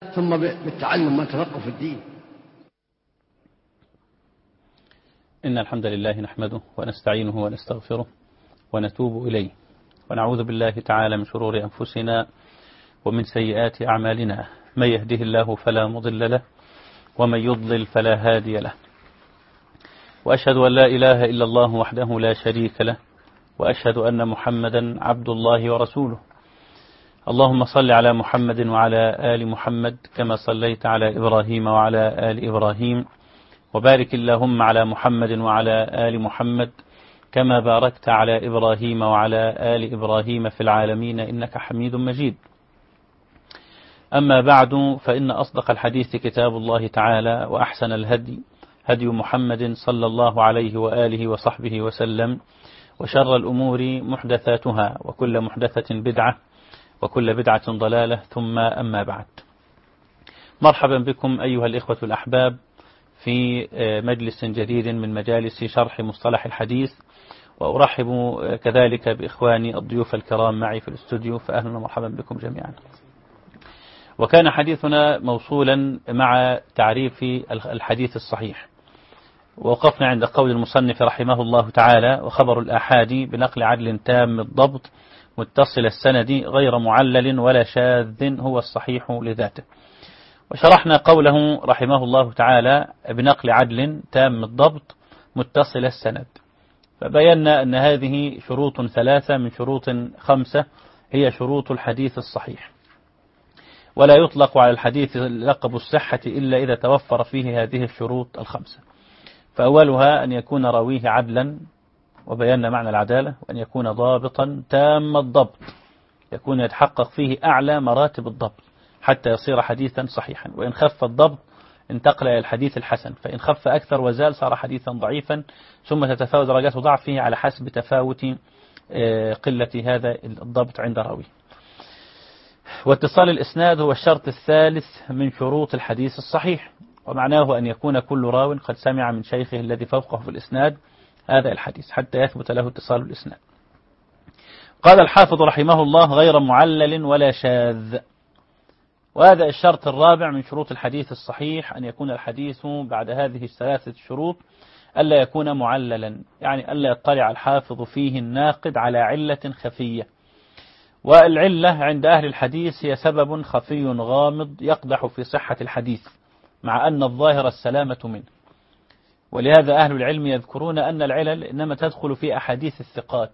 ثم بالتعلم والتفقه في الدين. إن الحمد لله نحمده ونستعينه ونستغفره ونتوب إليه، ونعوذ بالله تعالى من شرور أنفسنا ومن سيئات أعمالنا، من يهده الله فلا مضل له ومن يضلل فلا هادي له، وأشهد أن لا إله إلا الله وحده لا شريك له، وأشهد أن محمدا عبد الله ورسوله. اللهم صل على محمد وعلى آل محمد كما صليت على إبراهيم وعلى آل إبراهيم، وبارك اللهم على محمد وعلى آل محمد كما باركت على إبراهيم وعلى آل إبراهيم في العالمين إنك حميد مجيد. أما بعد، فإن أصدق الحديث كتاب الله تعالى، وأحسن الهدي هدي محمد صلى الله عليه وآله وصحبه وسلم، وشر الأمور محدثاتها، وكل محدثة بدعة، وكل بدعة ضلالة، ثم أما بعد. مرحبا بكم أيها الإخوة الأحباب في مجلس جديد من مجالس شرح مصطلح الحديث، وأرحب كذلك بإخواني الضيوف الكرام معي في الاستوديو، فأهلا ومرحبا بكم جميعا. وكان حديثنا موصولا مع تعريف الحديث الصحيح، ووقفنا عند قول المصنف رحمه الله تعالى: وخبر الآحاد بنقل عدل تام الضبط متصل السند غير معلل ولا شاذ هو الصحيح لذاته. وشرحنا قوله رحمه الله تعالى بنقل عدل تام الضبط متصل السند، فبينا أن هذه شروط ثلاثة من شروط 5 هي شروط الحديث الصحيح، ولا يطلق على الحديث لقب الصحة إلا إذا توفر فيه هذه الشروط 5. فأولها أن يكون راويه عدلا، وبينا معنى العدالة، وأن يكون ضابطا تام الضبط، يكون يتحقق فيه أعلى مراتب الضبط حتى يصير حديثا صحيحا. وإن خف الضبط انتقل إلى الحديث الحسن، فإن خف أكثر وزال صار حديثا ضعيفا، ثم تتفاوت درجات ضعفه على حسب تفاوت قلة هذا الضبط عند راويه. واتصال الإسناد هو الشرط الثالث من شروط الحديث الصحيح، ومعناه أن يكون كل راو قد سمع من شيخه الذي فوقه في الإسناد هذا الحديث حتى يثبت له اتصال الإسناد. قال الحافظ رحمه الله: غير معلل ولا شاذ. وهذا الشرط الرابع من شروط الحديث الصحيح، أن يكون الحديث بعد هذه الثلاثة شروط ألا يكون معللا، يعني ألا يطلع الحافظ فيه الناقد على علة خفية. والعلة عند أهل الحديث هي سبب خفي غامض يقدح في صحة الحديث، مع أن الظاهر السلامة منه. ولهذا أهل العلم يذكرون أن العلل إنما تدخل في أحاديث الثقات.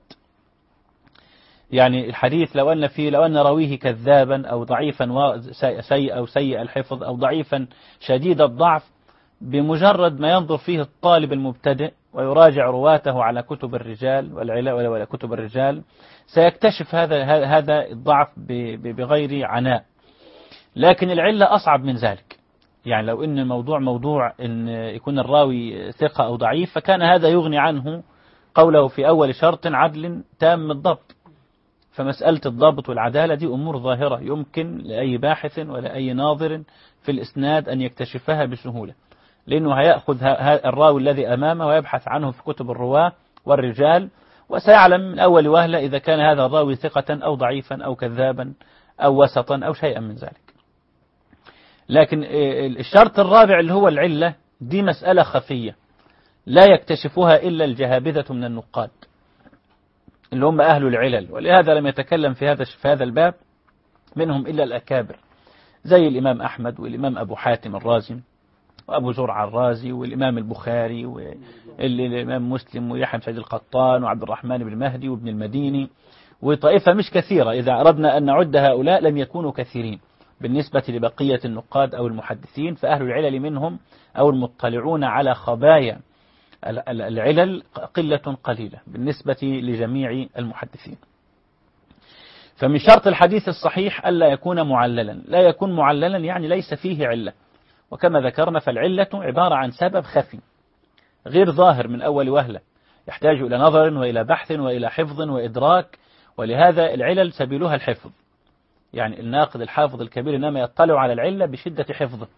يعني الحديث لو أن راويه كذابا أو ضعيفا سيء الحفظ أو ضعيفا شديد الضعف، بمجرد ما ينظر فيه الطالب المبتدئ ويراجع رواته على كتب الرجال والعلل ولا كتب الرجال، سيكتشف هذا الضعف بغير عناء. لكن العلة أصعب من ذلك. يعني لو أن الموضوع موضوع أن يكون الراوي ثقة أو ضعيف، فكان هذا يغني عنه قوله في أول شرط عدل تام الضبط. فمسألة الضبط والعدالة دي أمور ظاهرة يمكن لأي باحث ولا أي ناظر في الإسناد أن يكتشفها بسهولة، لأنه هيأخذ الراوي الذي أمامه ويبحث عنه في كتب الرواة والرجال، وسيعلم من أول وهلة إذا كان هذا الراوي ثقة أو ضعيفا أو كذابا أو وسطا أو شيئا من ذلك. لكن الشرط الرابع اللي هو العلة، دي مسألة خفية لا يكتشفها إلا الجهابذة من النقاد اللي هم أهل العلل، ولهذا لم يتكلم في هذا الباب منهم إلا الأكابر، زي الإمام أحمد والإمام أبو حاتم الرازي وأبو زرع الرازي والإمام البخاري والإمام مسلم ويحيى بن سعيد القطان وعبد الرحمن بن مهدي وابن المديني، وطائفة مش كثيرة. إذا أردنا أن نعد هؤلاء لم يكونوا كثيرين بالنسبة لبقية النقاد أو المحدثين، فأهل العلل منهم أو المطلعون على خبايا العلل قلة قليلة بالنسبة لجميع المحدثين. فمن شرط الحديث الصحيح ألا يكون معللا. لا يكون معللا يعني ليس فيه علة، وكما ذكرنا فالعلة عبارة عن سبب خفي غير ظاهر من أول وهلة، يحتاج إلى نظر وإلى بحث وإلى حفظ وإدراك، ولهذا العلل سبيلها الحفظ. يعني الناقد الحافظ الكبير إنما يطلع على العلة بشدة حفظه،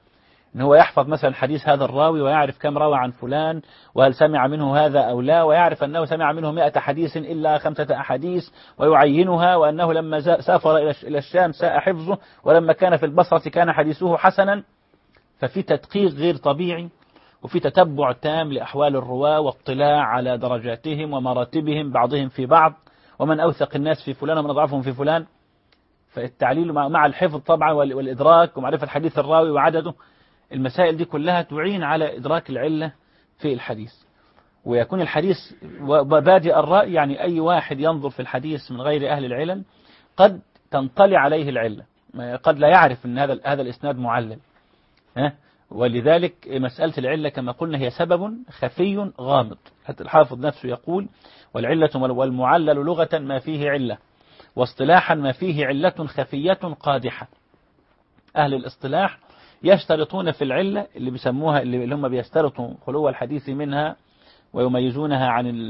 إن هو يحفظ مثلا حديث هذا الراوي ويعرف كم روى عن فلان وهل سمع منه هذا أو لا، ويعرف أنه سمع منه 100 حديث إلا 5 أحاديث ويعينها، وأنه لما سافر إلى الشام ساء حفظه، ولما كان في البصرة كان حديثه حسنا. ففي تدقيق غير طبيعي، وفي تتبع تام لأحوال الرواة واطلاع على درجاتهم ومراتبهم بعضهم في بعض، ومن أوثق الناس في فلان ومن أضعفهم في فلان. فالتعليل مع الحفظ طبعا والإدراك ومعرفة حديث الراوي وعدده، المسائل دي كلها تعين على إدراك العلة في الحديث. ويكون الحديث بادئ الرأي، يعني أي واحد ينظر في الحديث من غير أهل العلل قد تنطلي عليه العلة، قد لا يعرف أن هذا الإسناد معلل. ولذلك مسألة العلة كما قلنا هي سبب خفي غامض. حتى الحافظ نفسه يقول: والعلة والمعلل لغة ما فيه علة، واصطلاحا ما فيه علة خفية قادحة. أهل الاصطلاح يشترطون في العلة اللي بيسموها، اللي هم بيشترطوا خلو الحديث منها ويميزونها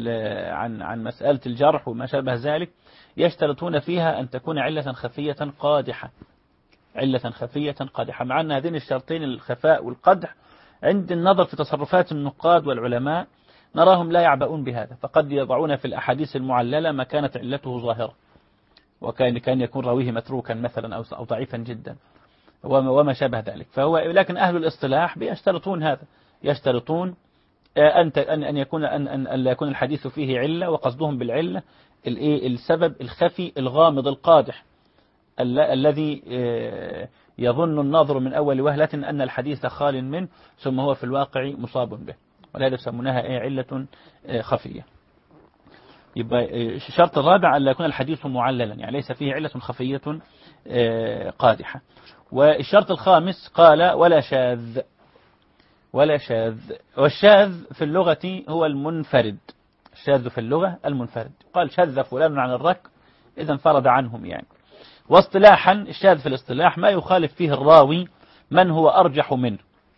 عن مسألة الجرح وما شابه ذلك، يشترطون فيها أن تكون علة خفية قادحة. علة خفية قادحة، مع أن هذين الشرطين الخفاء والقدح عند النظر في تصرفات النقاد والعلماء نراهم لا يعبؤون بهذا، فقد يضعون في الأحاديث المعللة ما كانت علته ظاهرة، كان يكون راويه متروكا مثلا أو ضعيفا جدا وما شابه ذلك. لكن أهل الاصطلاح بيشترطون هذا، يشترطون أن لا يكون الحديث فيه علة، وقصدهم بالعلة السبب الخفي الغامض القادح الذي يظن الناظر من أول وهلة أن الحديث خال منه، ثم هو في الواقع مصاب به، ولهذا يسمونها علة خفية. يبقى الشرط الرابع أن لا يكون الحديث معللا، يعني ليس فيه علة خفية قادحة. والشرط الخامس قال: ولا شاذ. ولا شاذ، والشاذ في اللغة هو المنفرد. الشاذ في اللغة المنفرد، قال: شذ فلان عن الركب، إذا انفرد عنهم يعني. واصطلاحا الشاذ في الاصطلاح ما يخالف فيه الراوي من هو أرجح منه.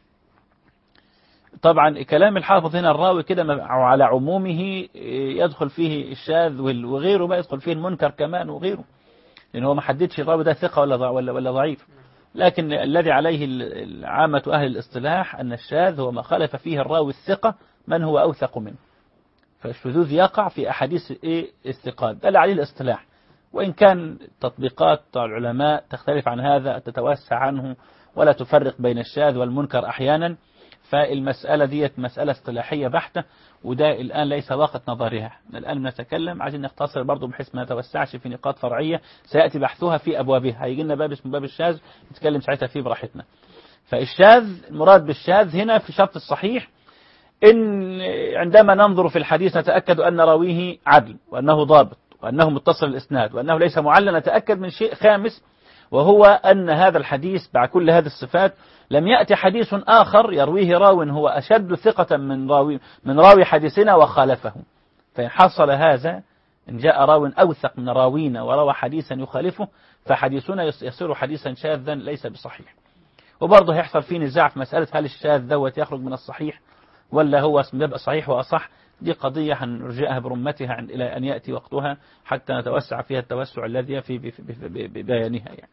طبعا كلام الحافظ هنا الراوي كده على عمومه يدخل فيه الشاذ وغيره، ما يدخل فيه المنكر كمان وغيره، لأنه هو ما حددش الراوي ده ثقة ولا ضعيف. لكن الذي عليه عامة أهل الاصطلاح أن الشاذ هو ما خالف فيه الراوي الثقة من هو أوثق منه. فالشذوذ يقع في أحاديث الثقات، ده اللي عليه الاصطلاح، وإن كان تطبيقات العلماء تختلف عن هذا، تتوسع عنه ولا تفرق بين الشاذ والمنكر أحيانا. فالمسألة دي مسألة اصطلاحية بحتة، وده الآن ليس وقت نظرها. الآن نتكلم، عايزين نختصر برضو بحيث ما نتوسعش في نقاط فرعية سيأتي بحثها في أبوابها. هيجي لنا باب اسمه باب الشاذ نتكلم ساعتها فيه براحتنا. فالشاذ، المراد بالشاذ هنا في شرط الصحيح إن عندما ننظر في الحديث نتأكد أن راويه عدل، وأنه ضابط، وأنه متصل الإسناد، وأنه ليس معلل. نتأكد من شيء خامس، وهو أن هذا الحديث مع كل هذه الصفات لم يأتي حديث آخر يرويه راو هو أشد ثقة من راوي حديثنا وخالفه. فإن حصل هذا، إن جاء راو أوثق من راوينا وروى حديثا يخالفه، فحديثنا يصير حديثا شاذا ليس بصحيح. وبرضه هيحصل فيه نزاع في مسألة هل الشاذ دوت يخرج من الصحيح ولا هو يبقى صحيح وأصح. دي قضية هنرجئها برمتها إلى أن يأتي وقتها حتى نتوسع فيها التوسع الذي في ببيانها يعني.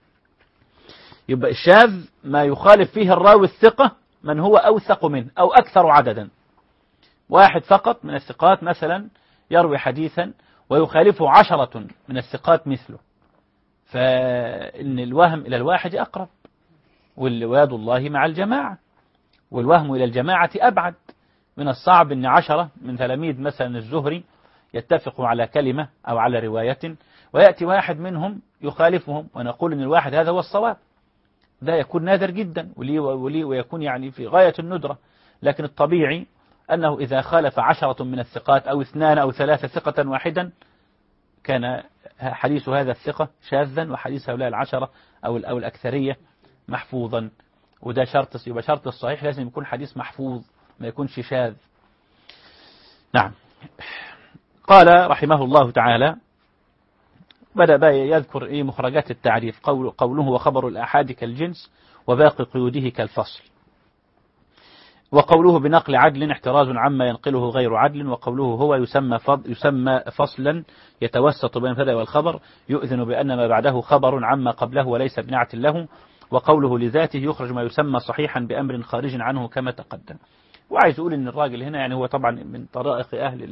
يبقى الشاذ ما يخالف فيه الراوي الثقة من هو أوثق منه أو أكثر عددا. واحد فقط من الثقات مثلا يروي حديثا ويخالفه 10 من الثقات مثله، فإن الوهم إلى الواحد أقرب، والواد الله مع الجماعة، والوهم إلى الجماعة أبعد. من الصعب أن 10 من تلاميذ مثلا الزهري يتفقوا على كلمة أو على رواية، ويأتي واحد منهم يخالفهم ونقول أن الواحد هذا هو الصواب. ده يكون نادر جدا ويكون يعني في غاية الندرة. لكن الطبيعي أنه إذا خالف 10 من الثقات أو 2 أو 3 ثقة واحدا، كان حديث هذا الثقة شاذا، وحديث هؤلاء 10 أو الأكثرية محفوظا. وده شرط، يبقى شرط الصحيح لازم يكون حديث محفوظ، ما يكونش شاذ. نعم. قال رحمه الله تعالى، بدأ بقى يذكر مخرجات التعريف. قوله: وخبر الآحاد كالجنس وباقي قيوده كالفصل. وقوله: بنقل عدل احتراز عما ينقله غير عدل. وقوله: هو يسمى فصلا يتوسط بين البدء والخبر، يؤذن بأن ما بعده خبر عما قبله وليس بنعت له. وقوله لذاته يخرج ما يسمى صحيحا بأمر خارج عنه كما تقدم. وعايز أقول إن الراجل هنا يعني هو طبعا من طرائق أهل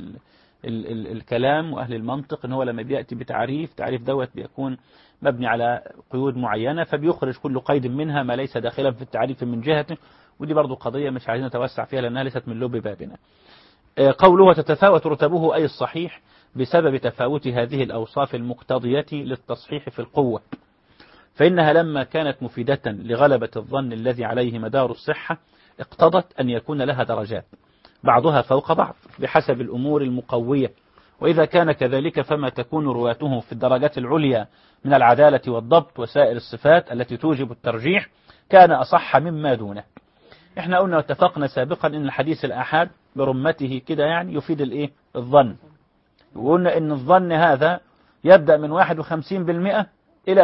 الكلام وأهل المنطق، إن هو لما بيأتي تعريف دوت بيكون مبني على قيود معينة، فبيخرج كل قيد منها ما ليس داخلا في التعريف من جهته، ودي برضو قضية مش عايزين نتوسع فيها لأنها ليست من لب بابنا. قوله تتفاوت رتبه أي الصحيح بسبب تفاوت هذه الأوصاف المقتضية للتصحيح في القوة، فإنها لما كانت مفيدة لغلبة الظن الذي عليه مدار الصحة اقتضت أن يكون لها درجات بعضها فوق بعض بحسب الأمور المقوية، وإذا كان كذلك فما تكون رواته في الدرجات العليا من العدالة والضبط وسائر الصفات التي توجب الترجيح كان أصح مما دونه. احنا قلنا واتفقنا سابقا ان الحديث الآحاد برمته كده يعني يفيد الايه؟ الظن. وقلنا ان الظن هذا يبدأ من 51% إلى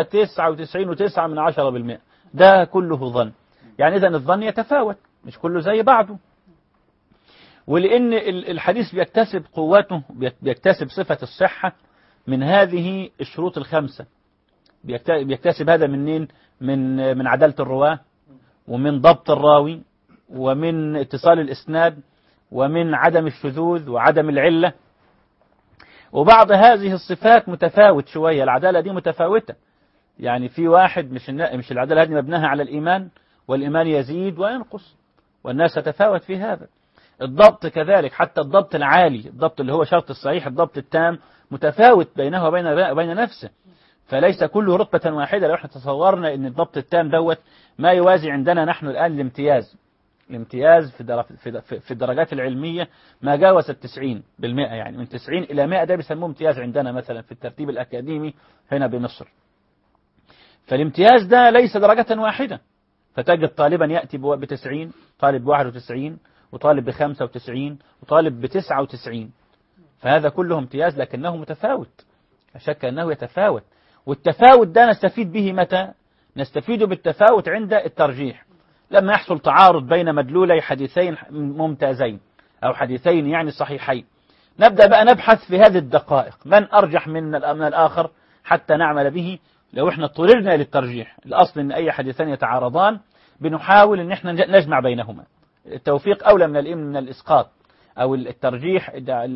99.9%، ده كله ظن. يعني إذن الظن يتفاوت، مش كله زي بعضه. ولأن الحديث بيكتسب قوته، بيكتسب صفة الصحة من هذه الشروط الخمسة. بيكتسب هذا منين؟ من عدالة الرواة، ومن ضبط الراوي، ومن اتصال الإسناد، ومن عدم الشذوذ وعدم العلة. وبعض هذه الصفات متفاوت شوية، العدالة دي متفاوتة. يعني في واحد مش العدالة هذه مبناها على الإيمان، والإيمان يزيد وينقص، والناس تتفاوت في هذا. الضبط كذلك، حتى الضبط العالي، الضبط اللي هو شرط الصحيح، الضبط التام، متفاوت بينه وبين نفسه. فليس كله رتبة واحدة. لو احنا تصورنا ان الضبط التام دوت ما يوازي عندنا نحن الآن الامتياز في الدرجات العلمية ما جاوز 90%، يعني من 90 إلى 100 ده بيسموه امتياز عندنا مثلا في الترتيب الأكاديمي هنا بمصر. فالامتياز ده ليس درجة واحدة، فتجد طالبا يأتي ب90، طالب ب91، وطالب ب95، وطالب ب99. فهذا كله امتياز لكنه متفاوت، لا شك أنه يتفاوت. والتفاوت ده نستفيد به متى؟ نستفيد بالتفاوت عند الترجيح، لما يحصل تعارض بين مدلولي حديثين ممتازين أو حديثين يعني صحيحين. نبدأ بقى نبحث في هذه الدقائق، من أرجح من الآخر حتى نعمل به. لو احنا اضطررنا للترجيح، الأصل أن أي حديثين يتعارضان بنحاول أن احنا نجمع بينهما. التوفيق أولى من الإسقاط، أو الترجيح،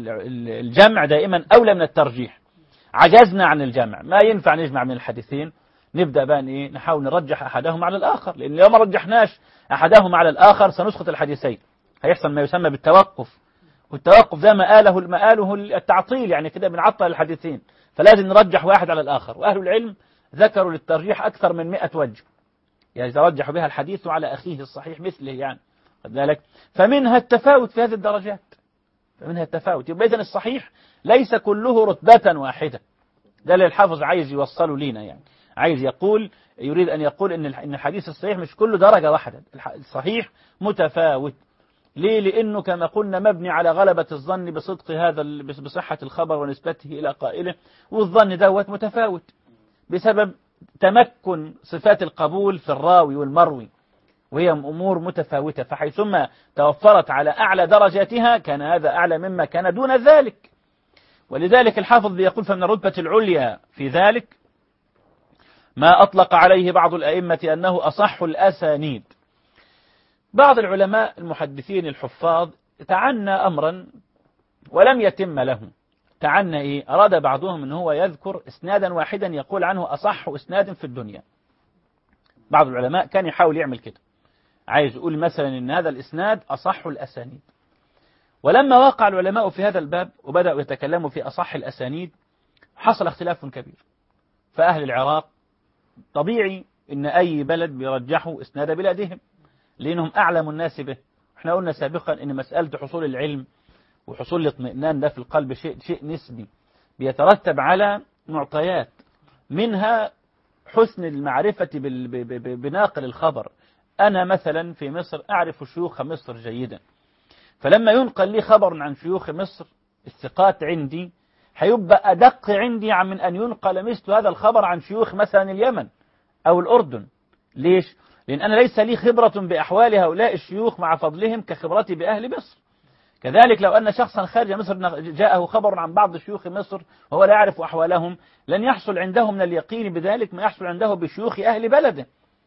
الجمع دائما أولى من الترجيح. عجزنا عن الجمع، ما ينفع نجمع من الحديثين، نبدأ بقى نحاول نرجح أحدهما على الآخر، لأن لو ما رجحناش أحدهما على الآخر سنسقط الحديثين، هيحصل ما يسمى بالتوقف. والتوقف ده مآله التعطيل، يعني كده بنعطل الحديثين. فلازم نرجح واحد على الآخر، وأهل العلم ذكروا للترجيح أكثر من 100 وجه، يعني يترجح بها الحديث على أخيه الصحيح مثله، يعني خد بالك. فمنها التفاوت في هذه الدرجات، فمنها التفاوت. يبقى إذن الصحيح ليس كله رتبة واحدة. ده اللي الحافظ عايز يوصله لينا، يعني عايز يريد أن يقول إن الحديث الصحيح مش كله درجة واحدة، الصحيح متفاوت. ليه؟ لأنه كما قلنا مبني على غلبة الظن بصدق هذا، بصحة الخبر ونسبته إلى قائله، والظن دوت متفاوت بسبب تمكن صفات القبول في الراوي والمروي، وهي أمور متفاوتة. فحيثما توفرت على أعلى درجاتها كان هذا أعلى مما كان دون ذلك. ولذلك الحافظ يقول فمن الرتبة العليا في ذلك ما أطلق عليه بعض الأئمة أنه أصح الأسانيد. بعض العلماء المحدثين الحفاظ تعنى أمرا ولم يتم له. تعنى إيه؟ أراد بعضهم أنه هو يذكر إسنادا واحدا يقول عنه أصح إسناد في الدنيا. بعض العلماء كان يحاول يعمل كده، عايز يقول مثلا أن هذا الإسناد أصح الأسانيد. ولما وقع العلماء في هذا الباب وبدأوا يتكلموا في أصح الأسانيد حصل اختلاف كبير. فأهل العراق طبيعي أن أي بلد بيرجحوا إسناد بلادهم لأنهم أعلم الناس به. احنا قلنا سابقا أن مسألة حصول العلم وحصول الاطمئنان ده في القلب شيء نسبي بيترتب على معطيات، منها حسن المعرفة بناقل الخبر. أنا مثلا في مصر أعرف شيوخ مصر جيدا، فلما ينقل لي خبر عن شيوخ مصر الثقات عندي هيبقى أدق عندي من أن ينقل مثل هذا الخبر عن شيوخ مثلا اليمن أو الأردن. ليش؟ لأن أنا ليس لي خبرة بأحوال هؤلاء الشيوخ مع فضلهم كخبرتي بأهل مصر. كذلك لو أن شخصا خارج مصر جاءه خبر عن بعض شيوخ مصر وهو لا يعرف أحوالهم، لن يحصل عنده من اليقين بذلك ما يحصل عنده بشيوخ أهل بلده.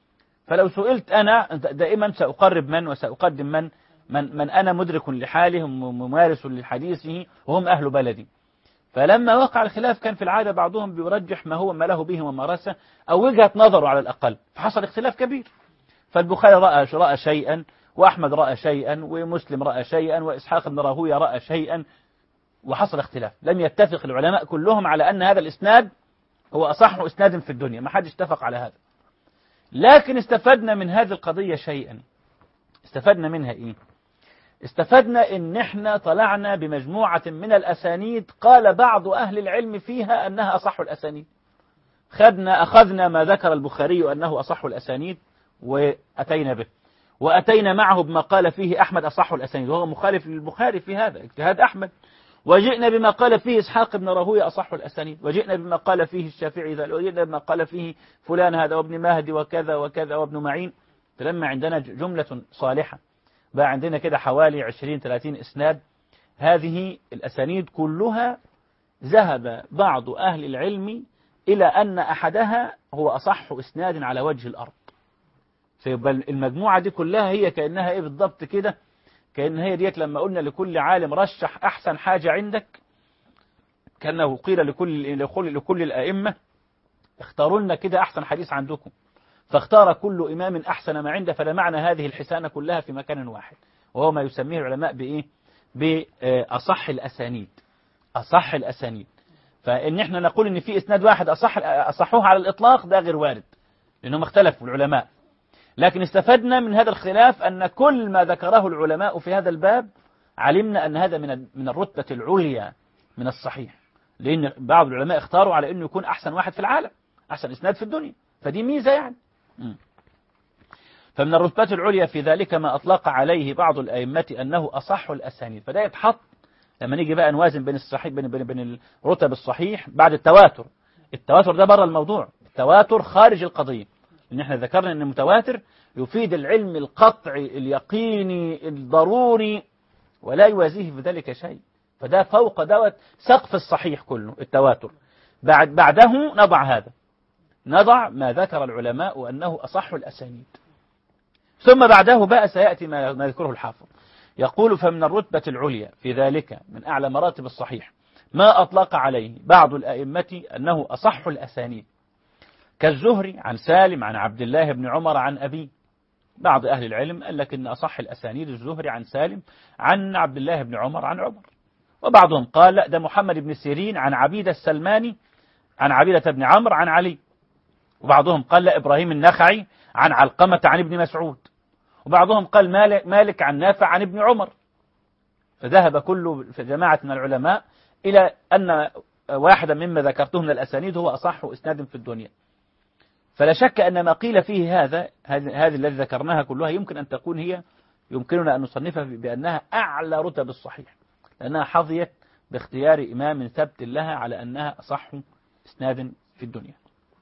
فلو سئلت أنا دائما سأقرب من وسأقدم من أنا مدرك لحالهم وممارس لحديثه وهم أهل بلدي. فلما وقع الخلاف كان في العادة بعضهم بيرجح ما له به ممارسة أو وجهة نظره على الأقل، فحصل اختلاف كبير. فالبخاري رأى شيئا، وأحمد رأى شيئا، ومسلم رأى شيئا، وإسحاق بن راهويه رأى شيئا، وحصل اختلاف. لم يتفق العلماء كلهم على أن هذا الإسناد هو أصح إسناد في الدنيا، ما حدش اتفق على هذا. لكن استفدنا من هذه القضية شيئا. استفدنا منها إيه؟ استفدنا إن إحنا طلعنا بمجموعة من الأسانيد قال بعض أهل العلم فيها أنها أصح الأسانيد. أخذنا ما ذكر البخاري أنه أصح الأسانيد وأتينا به، وأتينا معه بما قال فيه أحمد أصح الأسانيد، وهو مخالف للبخاري في هذا اجتهاد أحمد. وجئنا بما قال فيه إسحاق بن راهويه أصح الأسانيد، وجئنا بما قال فيه الشافعي ذا، وجئنا بما قال فيه فلان هذا وابن مهدي وكذا وكذا وابن معين. فلما عندنا جملة صالحة بقى عندنا كده حوالي 20-30 إسناد، هذه الأسانيد كلها ذهب بعض أهل العلم إلى أن أحدها هو أصح إسناد على وجه الأرض. فيبقى المجموعة دي كلها هي كأنها إيه بالضبط كده، كأن هي ديت لما قلنا لكل عالم رشح أحسن حاجة عندك، كأنه قيل لكل الأئمة اختاروا لنا كده أحسن حديث عندكم، فاختار كل إمام أحسن ما عنده. فده معنى هذه الحسانة كلها في مكان واحد، وهو ما يسميه العلماء بإيه؟ بأصح الأسانيد. أصح الأسانيد. فإن إحنا نقول إن في إسناد واحد أصحوه على الإطلاق ده غير وارد، لأنهم اختلفوا العلماء. لكن استفدنا من هذا الخلاف أن كل ما ذكره العلماء في هذا الباب علمنا أن هذا من الرتبة العليا من الصحيح، لأن بعض العلماء اختاروا على أنه يكون أحسن واحد في العالم، أحسن إسناد في الدنيا، فدي ميزة يعني. فمن الرتبة العليا في ذلك ما أطلق عليه بعض الأئمة أنه أصح الأسانيد. فده يتحط لما نيجي بقى نوازن بين الصحيح بين الرتب الصحيح بعد التواتر. التواتر ده بره الموضوع، التواتر خارج القضية، إن احنا ذكرنا أن المتواتر يفيد العلم القطعي اليقيني الضروري ولا يوازيه في ذلك شيء. فده فوق دوت سقف الصحيح كله التواتر. بعده نضع ما ذكر العلماء أنه أصح الأسانيد. ثم بعده بقى سيأتي ما يذكره الحافظ، يقول فمن الرتبة العليا في ذلك من أعلى مراتب الصحيح ما أطلق عليه بعض الأئمة أنه أصح الأسانيد، كالزهري عن سالم عن عبد الله بن عمر عن أبيه. بعض أهل العلم قال لك إن أصح الأسانيد الزهري عن سالم عن عبد الله بن عمر عن عمر. وبعضهم قال لا، ده محمد بن سيرين عن عبيدة السلماني عن عبيدة بن عمرو عن علي. وبعضهم قال لا، إبراهيم النخعي عن علقمة عن ابن مسعود. وبعضهم قال مالك عن نافع عن ابن عمر. فذهب كل جماعة من العلماء إلى أن واحدا مما ذكرته من الأسانيد هو أصح إسناد في الدنيا. فلا شك أن ما قيل فيه هذه الذي ذكرناها كلها يمكن أن تكون يمكننا أن نصنفها بأنها أعلى رتب الصحيح، لأنها حظيت باختيار إمام ثبت لها على أنها أصح إسناد في الدنيا.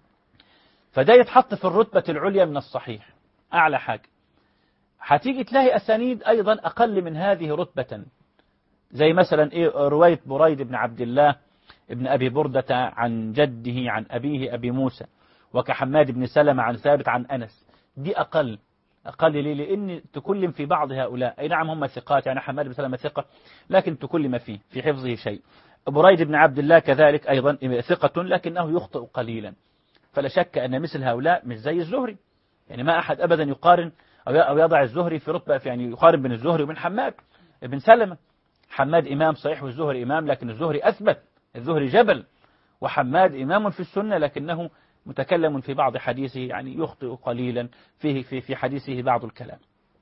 فده يتحط في الرتبة العليا من الصحيح، أعلى حاجة. هتيجي تلاقي أسانيد أيضا أقل من هذه رتبة، زي مثلا رواية بريد بن عبد الله ابن أبي بردة عن جده عن أبيه أبي موسى، وكحماد بن سلمة عن ثابت عن أنس. دي أقل ليه؟ لأن تكلم في بعض هؤلاء، أي نعم هم ثقات، يعني حماد بن سلمة ثقة، لكن تكلم في حفظه شيء. بريد بن عبد الله كذلك أيضا ثقة لكنه يخطئ قليلا. فلا شك أن مثل هؤلاء مش زي الزهري، يعني ما أحد أبدا يقارن أو يضع الزهري في رتبة، يعني يقارن بين الزهري وبين حماد بن سلمة. حماد إمام صحيح والزهري إمام، لكن الزهري أثبت، الزهري جبل، وحماد إمام في السنة لكنه متكلم في بعض حديثه، يعني يخطئ قليلا في حديثه بعض الكلام.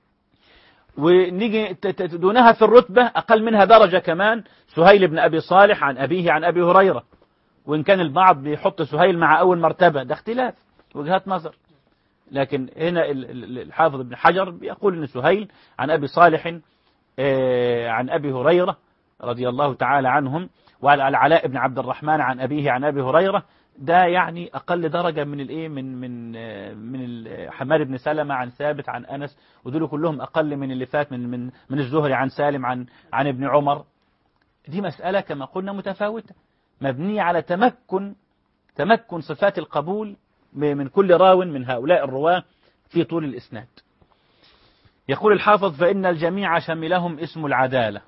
ونيجي دونها في الرتبة أقل منها درجة كمان سهيل بن أبي صالح عن أبيه عن أبي هريرة، وإن كان البعض بيحط سهيل مع أول مرتبة، ده اختلاف وجهات نظر. لكن هنا الحافظ ابن حجر بيقول أن سهيل عن أبي صالح عن أبي هريرة رضي الله تعالى عنهم، وعلى العلاء بن عبد الرحمن عن أبيه عن أبي هريرة، ده يعني أقل درجة من الإيه من حماد بن سلمة عن ثابت عن أنس، ودول كلهم أقل من اللي فات من الزهري عن سالم عن ابن عمر. دي مسألة كما قلنا متفاوتة، مبنية على تمكن صفات القبول من كل راو من هؤلاء الرواة في طول الإسناد. يقول الحافظ: فإن الجميع شملهم اسم العدالة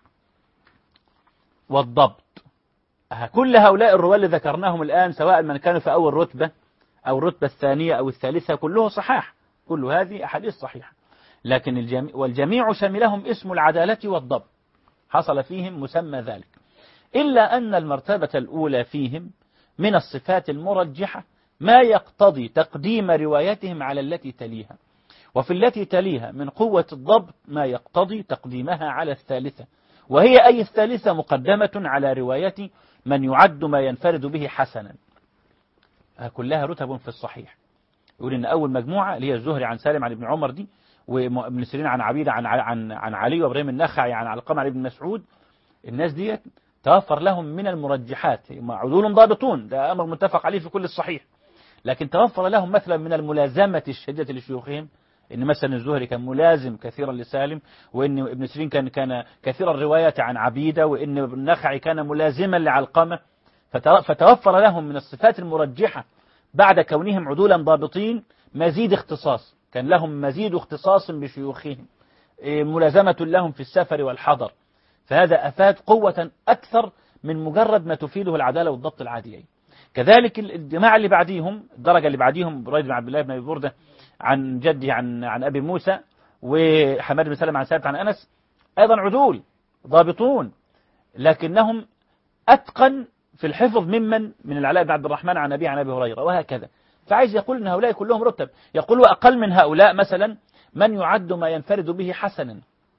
والضبط. كل هؤلاء الرواة اللي ذكرناهم الآن، سواء من كانوا في أول رتبة أو الرتبة الثانية أو الثالثة، كله صحاح، كل هذه أحاديث صحيحة. لكن والجميع شملهم اسم العدالة والضبط، حصل فيهم مسمى ذلك، إلا أن المرتبة الأولى فيهم من الصفات المرجحة ما يقتضي تقديم روايتهم على التي تليها، وفي التي تليها من قوة الضبط ما يقتضي تقديمها على الثالثة، وهي أي الثالثة مقدمة على رواية من يعد ما ينفرد به حسنا. كلها رتب في الصحيح. يقول إن أول مجموعة اللي هي الزهري عن سالم عن ابن عمر دي، وابن سيرين عن عبيدة عن علي، وابراهيم النخعي عن علقمة عن ابن مسعود، الناس دي توفر لهم من المرجحات عدول ضابطون، ده أمر متفق عليه في كل الصحيح، لكن توفر لهم مثلا من الملازمة الشديدة لشيوخهم، إن مثلا الزهري كان ملازم كثيرا لسالم، وإن ابن سيرين كان كثير الرواية عن عبيدة، وإن النخعي كان ملازما لعلقمة، فتوفر لهم من الصفات المرجحة بعد كونهم عدولا ضابطين مزيد اختصاص، كان لهم مزيد اختصاص بشيوخهم، ملازمة لهم في السفر والحضر، فهذا أفاد قوة أكثر من مجرد ما تفيده العدالة والضبط العاديين. كذلك الجماعة اللي بعديهم، الدرجة اللي بعديهم، بريد بن عبد الله بن أبي بردة عن جده عن أبي موسى، وحماد بن سلمة عن ثابت عن أنس، أيضا عدول ضابطون، لكنهم أتقن في الحفظ من العلاء بن عبد الرحمن عن أبي عن أبي هريرة، وهكذا. فعايز يقول أن هؤلاء كلهم رتب. يقول وأقل من هؤلاء مثلا من يعد ما ينفرد به حسنا،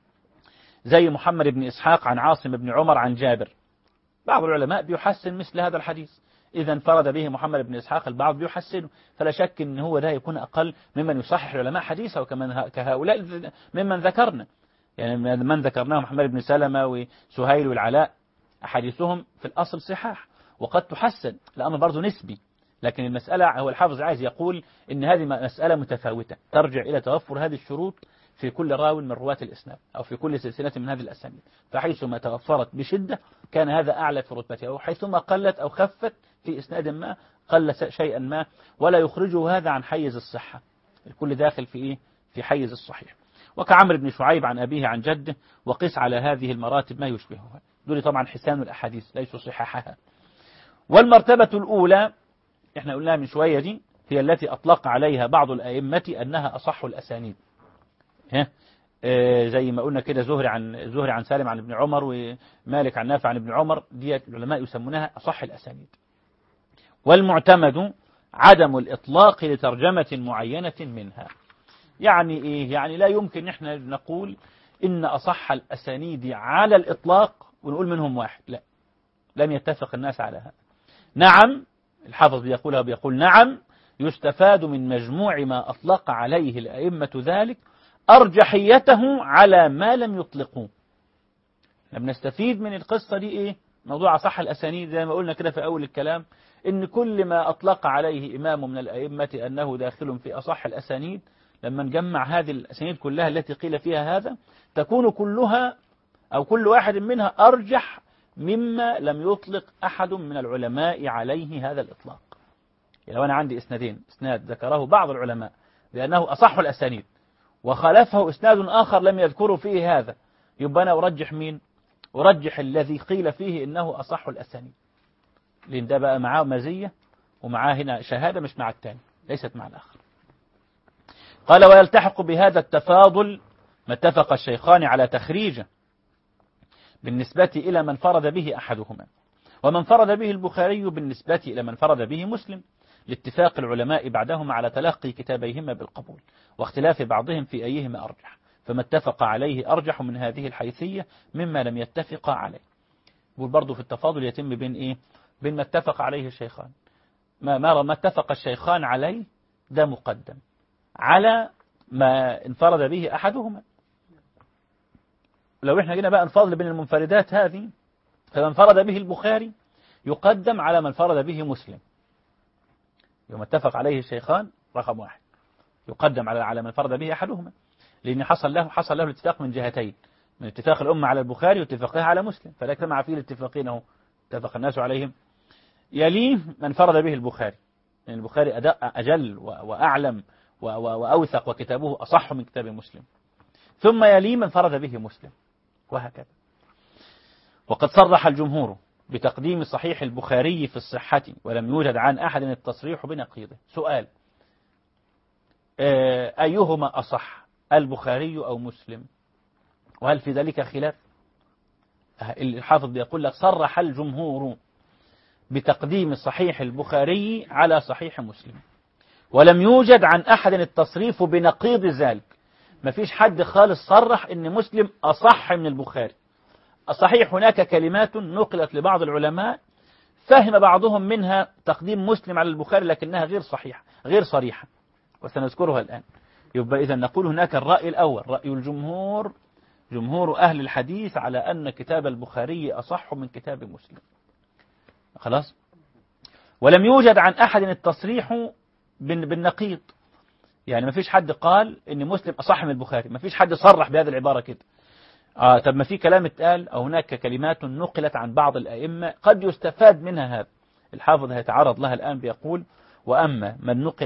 زي محمد بن إسحاق عن عاصم بن عمر عن جابر. بعض العلماء بيحسن مثل هذا الحديث، إذا انفرد به محمد بن إسحاق البعض بيحسنه، فلا شك أن هو ده يكون أقل ممن يصحح العلماء حديثه، كهؤلاء ممن ذكرنا، يعني من ذكرناه محمد بن سلمة وسهيل والعلاء، أحاديثهم في الأصل صحاح، وقد تحسن، الأمر برضو نسبي، لكن المسألة هو الحافظ عايز يقول إن هذه مسألة متفاوتة ترجع إلى توفر هذه الشروط في كل راو من رواة الإسناد، أو في كل سلسلة من هذه الأسانيد، فحيثما توفرت بشدة كان هذا أعلى في رتبته، أو حيثما قلت أو خفت في إسناد ما قل شيئا ما، ولا يخرجه هذا عن حيز الصحة، الكل داخل في إيه؟ في حيز الصحيح. وكعمر بن شعيب عن أبيه عن جده، وقس على هذه المراتب ما يشبهها. دول طبعا حسان الأحاديث ليسوا صححها. والمرتبة الأولى احنا قلناها من شوية، دي هي التي أطلق عليها بعض الأئمة أنها أصح الأسانيد، زي ما قلنا كده زهري عن سالم عن ابن عمر، ومالك عن نافع عن ابن عمر، دي العلماء يسمونها أصح الأسانيد. والمعتمد عدم الإطلاق لترجمة معينة منها. يعني إيه؟ يعني لا يمكن إحنا نقول إن أصح الأسانيد على الإطلاق ونقول منهم واحد، لا، لم يتفق الناس على هذا. نعم، الحافظ بيقول نعم، يستفاد من مجموع ما أطلق عليه الأئمة ذلك أرجحيته على ما لم يطلقوه. لما نستفيد من القصة دي إيه؟ موضوع أصح الأسانيد زي ما قلنا كده في أول الكلام، إن كل ما أطلق عليه إمام من الأئمة أنه داخل في أصح الأسانيد، لما نجمع هذه الأسانيد كلها التي قيل فيها هذا، تكون كلها أو كل واحد منها أرجح مما لم يطلق أحد من العلماء عليه هذا الإطلاق. يعني لو أنا عندي إسناد ذكره بعض العلماء بأنه أصح الأسانيد، وخالفه إسناد آخر لم يذكروا فيه هذا، يبقى أنا أرجح مين؟ أرجح الذي قيل فيه إنه أصح الأسانيد، لأن ده بقى معاه مزية ومعاه هنا شهادة مش مع الثاني، ليست مع الآخر. قال ويلتحق بهذا التفاضل ما اتفق الشيخان على تخريجه بالنسبة إلى من فرد به أحدهما، ومن فرد به البخاري بالنسبة إلى من فرد به مسلم، لاتفاق العلماء بعدهما على تلقي كتابيهما بالقبول، واختلاف بعضهم في أيهما أرجح، فما اتفق عليه أرجح من هذه الحيثية مما لم يتفق عليه. وبرضه في التفاضل يتم بين إيه؟ بين ما اتفق عليه الشيخان، ما اتفق الشيخان عليه ده مقدم على ما انفرد به أحدهما. لو احنا جينا بقى نفاضل بين المنفردات هذه، فمن فرد به البخاري يقدم على من فرد به مسلم، يوم اتفق عليه الشيخان رقم واحد يقدم على من فرد به أحدهما، لأن حصل له الاتفاق من جهتين، من اتفاق الأمة على البخاري واتفاقها على مسلم، فلا اجتمع فيه الاتفاقين اهو، اتفق الناس عليهم. يليه من فرد به البخاري، لأن البخاري أجل وأعلم وأوثق وكتابه أصح من كتاب مسلم، ثم يلي من فرد به مسلم، وهكذا. وقد صرح الجمهور بتقديم صحيح البخاري في الصحة، ولم يوجد عن أحد التصريح بنقيضه. سؤال: أيهما أصح، البخاري أو مسلم؟ وهل في ذلك خلاف؟ الحافظ بيقول لك: صرح الجمهور بتقديم صحيح البخاري على صحيح مسلم، ولم يوجد عن أحد التصريف بنقيض ذلك. ما فيش حد خالص صرح إن مسلم أصح من البخاري. صحيح هناك كلمات نقلت لبعض العلماء فهم بعضهم منها تقديم مسلم على البخاري، لكنها غير صريحة، وسنذكرها الآن. يبقى إذا نقول هناك الرأي الأول، رأي الجمهور، جمهور أهل الحديث، على أن كتاب البخاري أصح من كتاب مسلم. خلاص. ولم يوجد عن أحد التصريح بالنقيض، يعني ما فيش حد قال إن مسلم أصح من البخاري، ما فيش حد صرح بهذه العبارة كده. طب ما في كلام اتقال، أو هناك كلمات نقلت عن بعض الأئمة قد يستفاد منها هذا. الحافظ هيتعرض لها الآن، بيقول: وأما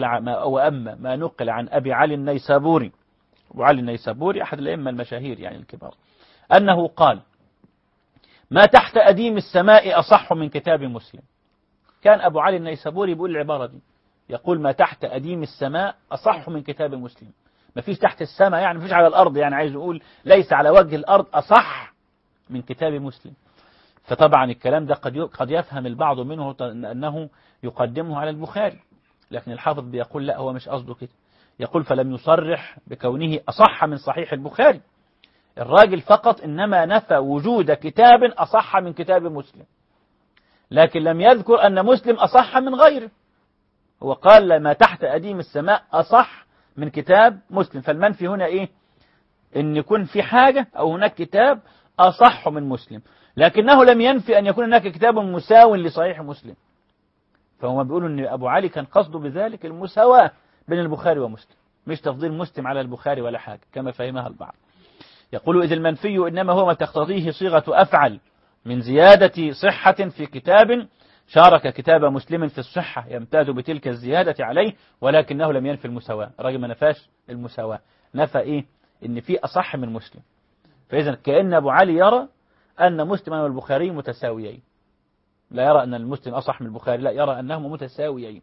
ما نقل عن أبي علي النيسابوري، وعلي النيسابوري أحد الأئمة المشاهير يعني الكبار، أنه قال: ما تحت أديم السماء أصح من كتاب مسلم. كان أبو علي النيسابوري بيقول العبارة دي، يقول: ما تحت أديم السماء أصح من كتاب مسلم. ما فيش تحت السماء، يعني ما فيش على الأرض، يعني عايز يقول ليس على وجه الأرض أصح من كتاب مسلم. فطبعا الكلام ده قد يفهم البعض منه أنه يقدمه على البخاري، لكن الحافظ بيقول لا، هو مش قصده كده. يقول: فلم يصرح بكونه أصح من صحيح البخاري. الراجل فقط إنما نفى وجود كتاب أصح من كتاب مسلم، لكن لم يذكر أن مسلم أصح من غيره. هو قال: لما تحت أديم السماء أصح من كتاب مسلم. فالمنفي هنا إيه؟ إن يكون في حاجة أو هناك كتاب أصح من مسلم، لكنه لم ينفي أن يكون هناك كتاب مساو لصحيح مسلم. فهم بيقولوا أن أبو علي كان قصده بذلك المساواة بين البخاري ومسلم، مش تفضيل مسلم على البخاري ولا حاجة كما فهمها البعض. يقول: إذ المنفي إنما هو ما تقتضيه صيغة أفعل من زيادة صحة في كتاب شارك كتاب مسلم في الصحة يمتاز بتلك الزيادة عليه، ولكنه لم ينفي المساواة. الراجل ما نفاش المساواة، نفى إيه؟ إن في أصح من مسلم. فإذا كأن أبو علي يرى أن مسلم والبخاري متساويين، لا يرى أن المسلم أصح من البخاري، لا، يرى أنهم متساويين.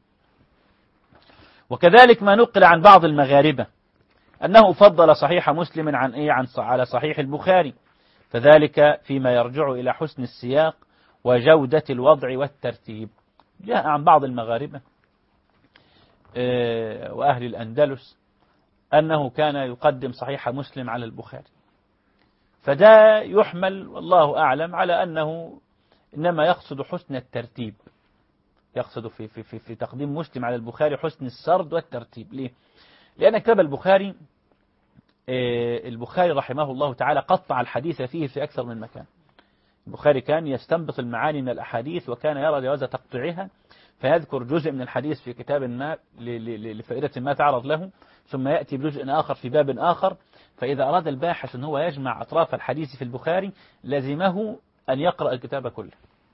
وكذلك ما نقل عن بعض المغاربة أنه فضل صحيح مسلم على صحيح البخاري، فذلك فيما يرجع إلى حسن السياق وجودة الوضع والترتيب. جاء عن بعض المغاربة وأهل الأندلس أنه كان يقدم صحيح مسلم على البخاري، فده يحمل والله أعلم على أنه إنما يقصد حسن الترتيب، يقصد في تقديم مسلم على البخاري حسن السرد والترتيب. ليه؟ لأن كتاب البخاري رحمه الله تعالى قطع الحديث فيه في أكثر من مكان. البخاري كان يستنبط المعاني من الأحاديث، وكان يرى جواز تقطيعها، فيذكر جزء من الحديث في كتاب ما لفائدة ما تعرض له، ثم يأتي بجزء آخر في باب آخر. فإذا أراد الباحث أن هو يجمع أطراف الحديث في البخاري لزمه أن يقرأ الكتاب كله.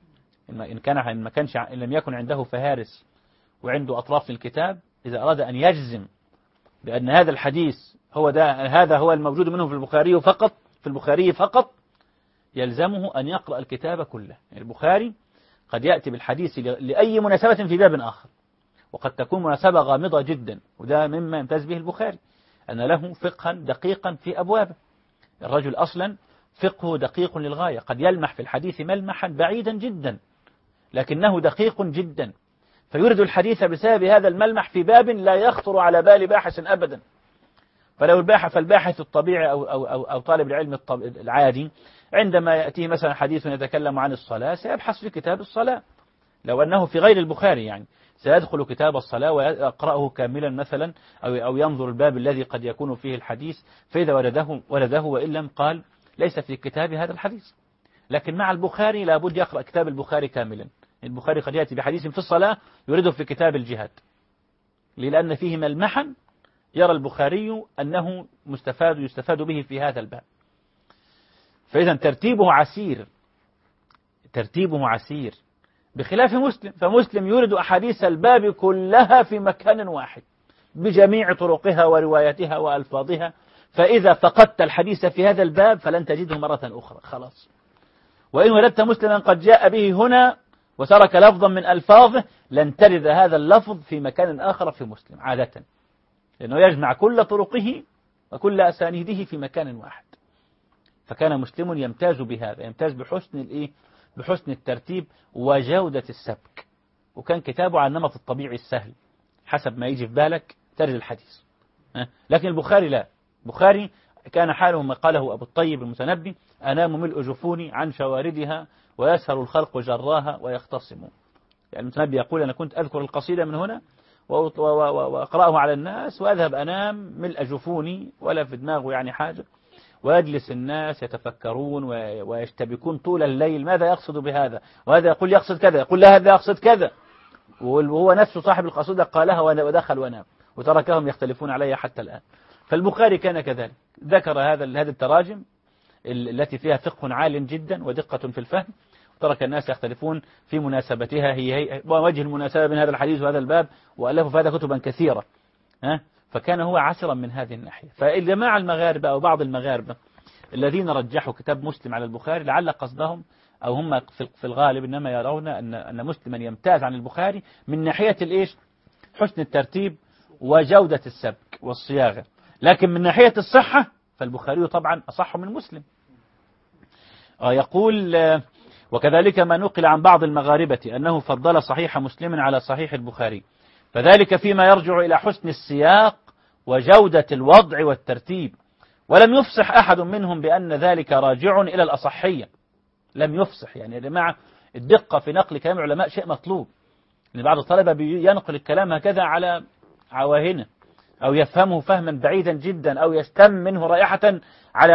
إن لم يكن عنده فهارس وعنده أطراف الكتاب، إذا أراد أن يجزم بأن هذا الحديث هذا هو الموجود منه في البخاري فقط يلزمه أن يقرأ الكتاب كله. البخاري قد يأتي بالحديث لأي مناسبة في باب آخر، وقد تكون مناسبة غامضة جدا، وده مما يمتاز به البخاري أن له فقها دقيقا في أبوابه. الرجل أصلا فقهه دقيق للغاية، قد يلمح في الحديث ملمحا بعيدا جدا لكنه دقيق جدا، فيرد الحديث بسبب هذا الملمح في باب لا يخطر على بال باحث أبدا. فالباحث الطبيعي أو طالب العلم العادي عندما يأتيه مثلا حديث يتكلم عن الصلاة سيبحث في كتاب الصلاة، لو أنه في غير البخاري يعني سيدخل كتاب الصلاة ويقرأه كاملا مثلا، أو ينظر الباب الذي قد يكون فيه الحديث، فإذا ولده وإن لم قال ليس في كتاب هذا الحديث. لكن مع البخاري لابد يقرأ كتاب البخاري كاملا. البخاري قد يأتي بحديث في الصلاة يريده في كتاب الجهاد، لأن فيه ملمحا يرى البخاري أنه يستفاد به في هذا الباب. فإذا ترتيبه عسير بخلاف مسلم، فمسلم يورد أحاديث الباب كلها في مكان واحد، بجميع طرقها ورواياتها وألفاظها، فإذا فقدت الحديث في هذا الباب فلن تجده مرة أخرى خلاص. وإن وجدت مسلما قد جاء به هنا وترك لفظا من ألفاظه لن تجد هذا اللفظ في مكان آخر في مسلم عادة، لأنه يجمع كل طرقه وكل أسانيده في مكان واحد. فكان مسلم يمتاز بهذا، يمتاز بحسن الترتيب وجودة السبك، وكان كتابه على النمط الطبيعي السهل حسب ما يجي في بالك ترد الحديث. لكن البخاري لا، البخاري كان حاله ما قاله أبو الطيب المتنبي: أنام ملء جفوني عن شواردها ويسهر الخلق جراها ويختصمون. يعني المتنبي يقول: أنا كنت أذكر القصيدة من هنا وأقرأه على الناس وأذهب أنام ملء جفوني ولا في دماغه يعني حاجة، ويجلس الناس يتفكرون ويشتبكون طول الليل ماذا يقصد بهذا، وهذا يقول يقصد كذا، يقول لا هذا يقصد كذا، وهو نفسه صاحب القصيدة قالها ودخل ونام وتركهم يختلفون عليها حتى الآن. فالبخاري كان كذلك، ذكر هذه التراجم التي فيها فقه عال جدا ودقة في الفهم، ترك الناس يختلفون في مناسبتها، هي وجه المناسبة بين هذا الحديث وهذا الباب، وألفوا في هذا كتبا كثيرة. فكان هو عسرا من هذه الناحية. فالجماعة المغاربة أو بعض المغاربة الذين رجحوا كتاب مسلم على البخاري لعل قصدهم أو هم في الغالب إنما يرون أن مسلما يمتاز عن البخاري من ناحية الإيش؟ حسن الترتيب وجودة السبك والصياغة، لكن من ناحية الصحة فالبخاري طبعا أصح من مسلم. يقول: وكذلك ما نقل عن بعض المغاربة أنه فضل صحيح مسلم على صحيح البخاري، فذلك فيما يرجع إلى حسن السياق وجودة الوضع والترتيب، ولم يفصح أحد منهم بأن ذلك راجع إلى الأصحية. لم يفصح يعني يا جماعة الدقة في نقل كلام العلماء شيء مطلوب، لأن بعض الطلبة ينقل الكلام هكذا على عواهنه أو يفهمه فهما بعيدا جدا أو يشتم منه رائحة على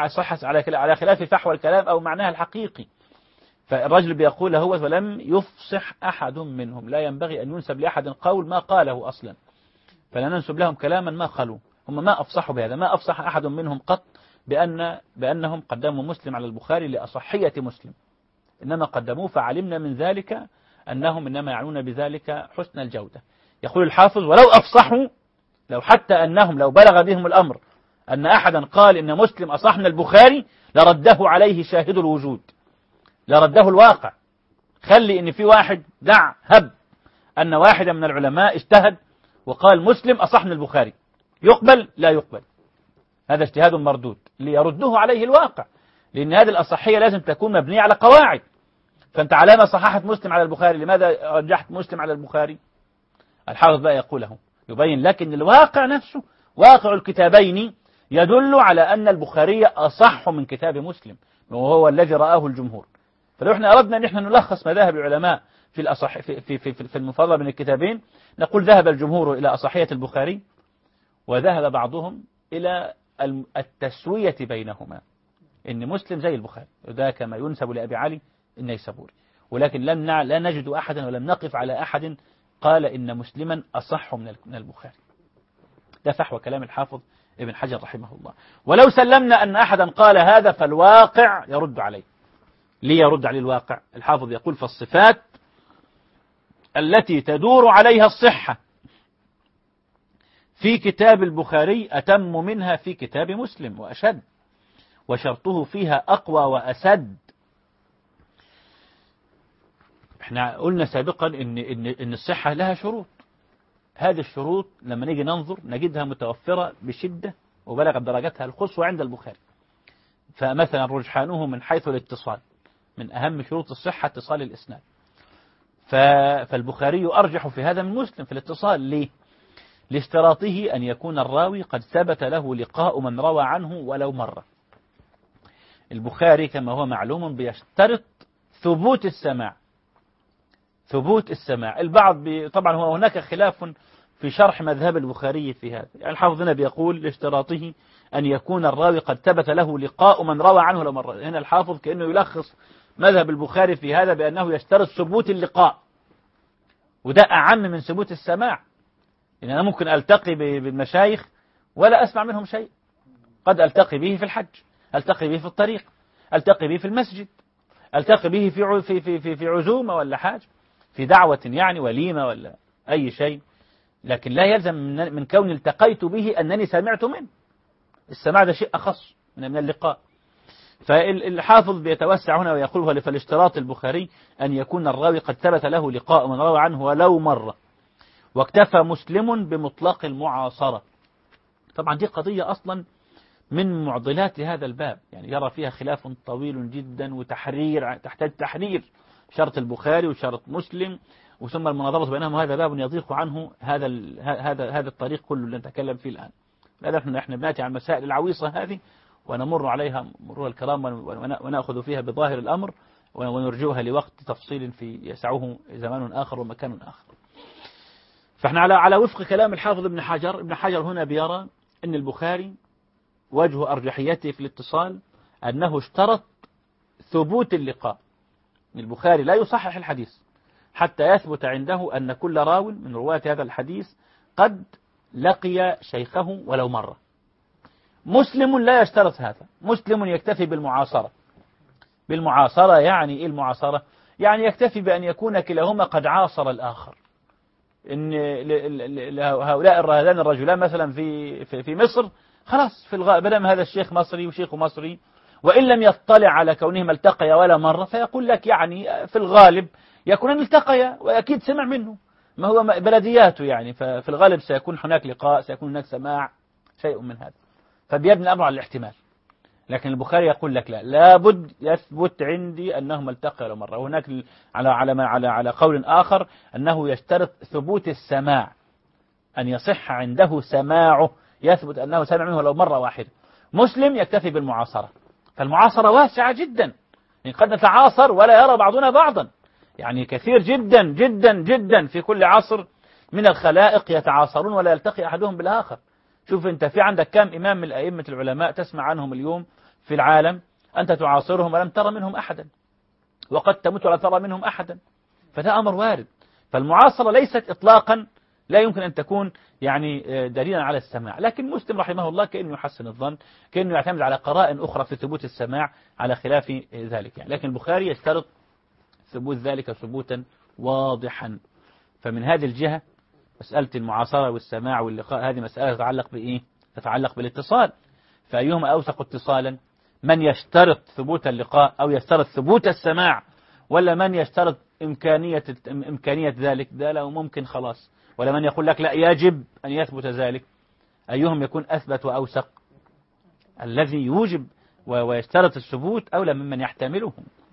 خلاف فحوى الكلام أو معناها الحقيقي. فالرجل بيقول هو ولم يفصح أحد منهم، لا ينبغي أن ينسب لأحد قول ما قاله أصلا، فلا ننسب لهم كلاما ما قالوا، هم ما أفصحوا بهذا، ما أفصح أحد منهم قط بأنهم قدموا مسلم على البخاري لأصحية مسلم، إنما قدموه فعلمنا من ذلك أنهم إنما يعنون بذلك حسن الجودة. يقول الحافظ: ولو أفصحوا، لو حتى أنهم لو بلغ بهم الأمر أن أحدا قال إن مسلم أصح من البخاري لرده عليه شاهد الوجود، لرده الواقع. خلي إن في واحد هب أن واحدا من العلماء اجتهد وقال مسلم أصح من البخاري، يقبل؟ لا يقبل، هذا اجتهاد مردود، ليرده عليه الواقع، لأن هذه الأصحية لازم تكون مبنية على قواعد. فأنت على ما صححت مسلم على البخاري لماذا رجحت مسلم على البخاري؟ الحافظ بقى يقوله يبين لك أن الواقع نفسه واقع الكتابين يدل على أن البخاري أصح من كتاب مسلم، وهو الذي رآه الجمهور. فلو احنا أردنا أن احنا نلخص مذاهب العلماء في الأصح في المفضل من الكتابين، نقول ذهب الجمهور إلى أصحية البخاري، وذهب بعضهم إلى التسوية بينهما، إن مسلم زي البخاري، وذا كما ينسب لأبي علي النيسابوري. ولكن لا نجد أحدا ولم نقف على أحد قال إن مسلما أصح من البخاري. ده فحوى كلام الحافظ ابن حجر رحمه الله. ولو سلمنا أن أحدا قال هذا فالواقع يرد عليه. ليه يرد عليه الواقع؟ الحافظ يقول: فالصفات التي تدور عليها الصحة في كتاب البخاري أتم منها في كتاب مسلم وأشد، وشرطه فيها أقوى وأسد. احنا قلنا سابقا إن الصحة لها شروط، هذه الشروط لما نيجي ننظر نجدها متوفرة بشدة وبلغت درجتها القصوى عند البخاري. فمثلا رجحانه من حيث الاتصال، من أهم شروط الصحة اتصال الإسناد، فالبخاري أرجح في هذا من مسلم في الاتصال. ليه؟ لاشتراطه أن يكون الراوي قد ثبت له لقاء من روى عنه ولو مرة. البخاري كما هو معلوم بيشترط ثبوت السماع، ثبوت السماع. البعض طبعا هو هناك خلاف في شرح مذهب البخاري في هذا، يعني الحافظ هنا بيقول لاشتراطه أن يكون الراوي قد ثبت له لقاء من روى عنه ولو مرة. هنا الحافظ كأنه يلخص مذهب البخاري في هذا بأنه يشترط ثبوت اللقاء، وده أعم من ثبوت السماع. إن أنا ممكن ألتقي بالمشايخ ولا أسمع منهم شيء، قد ألتقي به في الحج، ألتقي به في الطريق، ألتقي به في المسجد، ألتقي به في عزومة ولا حاجة، في دعوة يعني وليمة ولا أي شيء، لكن لا يلزم من كوني التقيت به أنني سمعت منه. السماع ده شيء أخص من اللقاء. فالحافظ بيتوسع هنا ويقول فالاشتراط البخاري أن يكون الراوي قد ثبت له لقاء من روى عنه ولو مرة، واكتفى مسلم بمطلق المعاصرة. طبعا دي قضية أصلا من معضلات هذا الباب، يعني يرى فيها خلاف طويل جدا وتحرير، تحتاج تحرير شرط البخاري وشرط مسلم، وثم المناظرة بينهم. هذا باب يضيق عنه هذا الطريق كله اللي نتكلم فيه الآن. لا احنا بناتي عن المسائل العويصة هذه ونمر عليها مرور الكرام ونأخذ فيها بظاهر الأمر ونرجوها لوقت تفصيل في يسعه زمان آخر ومكان آخر. فاحنا على وفق كلام الحافظ ابن حجر. ابن حجر هنا بيرى أن البخاري وجه أرجحيته في الاتصال أنه اشترط ثبوت اللقاء. البخاري لا يصحح الحديث حتى يثبت عنده أن كل راو من رواة هذا الحديث قد لقي شيخه ولو مرة. مسلم لا يشترط هذا، مسلم يكتفي بالمعاصرة. بالمعاصرة يعني إيه المعاصرة؟ يعني يكتفي بأن يكون كلاهما قد عاصر الآخر. إن هؤلاء هذان الرجلان مثلا في مصر خلاص في الغالب بدل هذا الشيخ مصري وشيخ مصري، وإن لم يطلع على كونهما التقيا ولا مرة فيقول لك يعني في الغالب يكونان التقيا وأكيد سمع منه، ما هو بلدياته يعني، ففي الغالب سيكون هناك لقاء، سيكون هناك سماع، شيء من هذا. فبيبني الأمر على الاحتمال. لكن البخاري يقول لك لا، لابد يثبت عندي أنهما التقيا ولا مرة. وهناك على قول آخر أنه يشترط ثبوت السماع، أن يصح عنده سماعه، يثبت أنه سمع منه لو مرة واحدة. مسلم يكتفي بالمعاصرة، فالمعاصرة واسعة جدا، يعني قد نتعاصر ولا يرى بعضنا بعضا، يعني كثير جدا جدا جدا في كل عصر من الخلائق يتعاصرون ولا يلتقي أحدهم بالآخر. شوف أنت في عندك كم إمام من أئمة العلماء تسمع عنهم اليوم في العالم، أنت تعاصرهم ولم ترى منهم أحدا، وقد تموت ولا ترى منهم أحدا، فده أمر وارد. فالمعاصرة ليست إطلاقا لا يمكن أن تكون يعني دليلا على السماع. لكن مسلم رحمه الله كأنه يحسن الظن، كأنه يعتمد على قرائن أخرى في ثبوت السماع على خلاف ذلك يعني. لكن البخاري يشترط ثبوت ذلك ثبوتا واضحا. فمن هذه الجهة مسألة المعاصرة والسماع واللقاء هذه مسألة تتعلق بإيه؟ تتعلق بالاتصال. فأيهما أوثق اتصالا؟ من يشترط ثبوت اللقاء أو يشترط ثبوت السماع، ولا من يشترط إمكانية ذلك؟ ده لو ممكن خلاص. ولا من يقول لك لا يجب أن يثبت ذلك؟ أيهم يكون أثبت وأوثق؟ الذي يوجب ويشترط الثبوت أولى ممن يحتمله.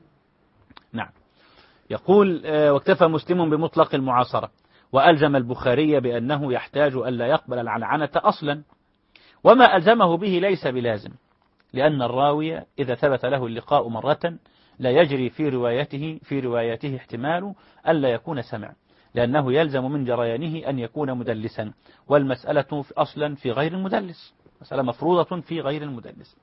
نعم. يقول واكتفى مسلم بمطلق المعاصرة، وألزم البخاري بأنه يحتاج ألا يقبل العنعنة أصلا، وما ألزمه به ليس بلازم، لأن الراوي إذا ثبت له اللقاء مرة لا يجري في روايته احتمال ألا يكون سمع، لأنه يلزم من جريانه أن يكون مدلسا، والمسألة أصلا في غير المدلس، مسألة مفروضة في غير المدلس.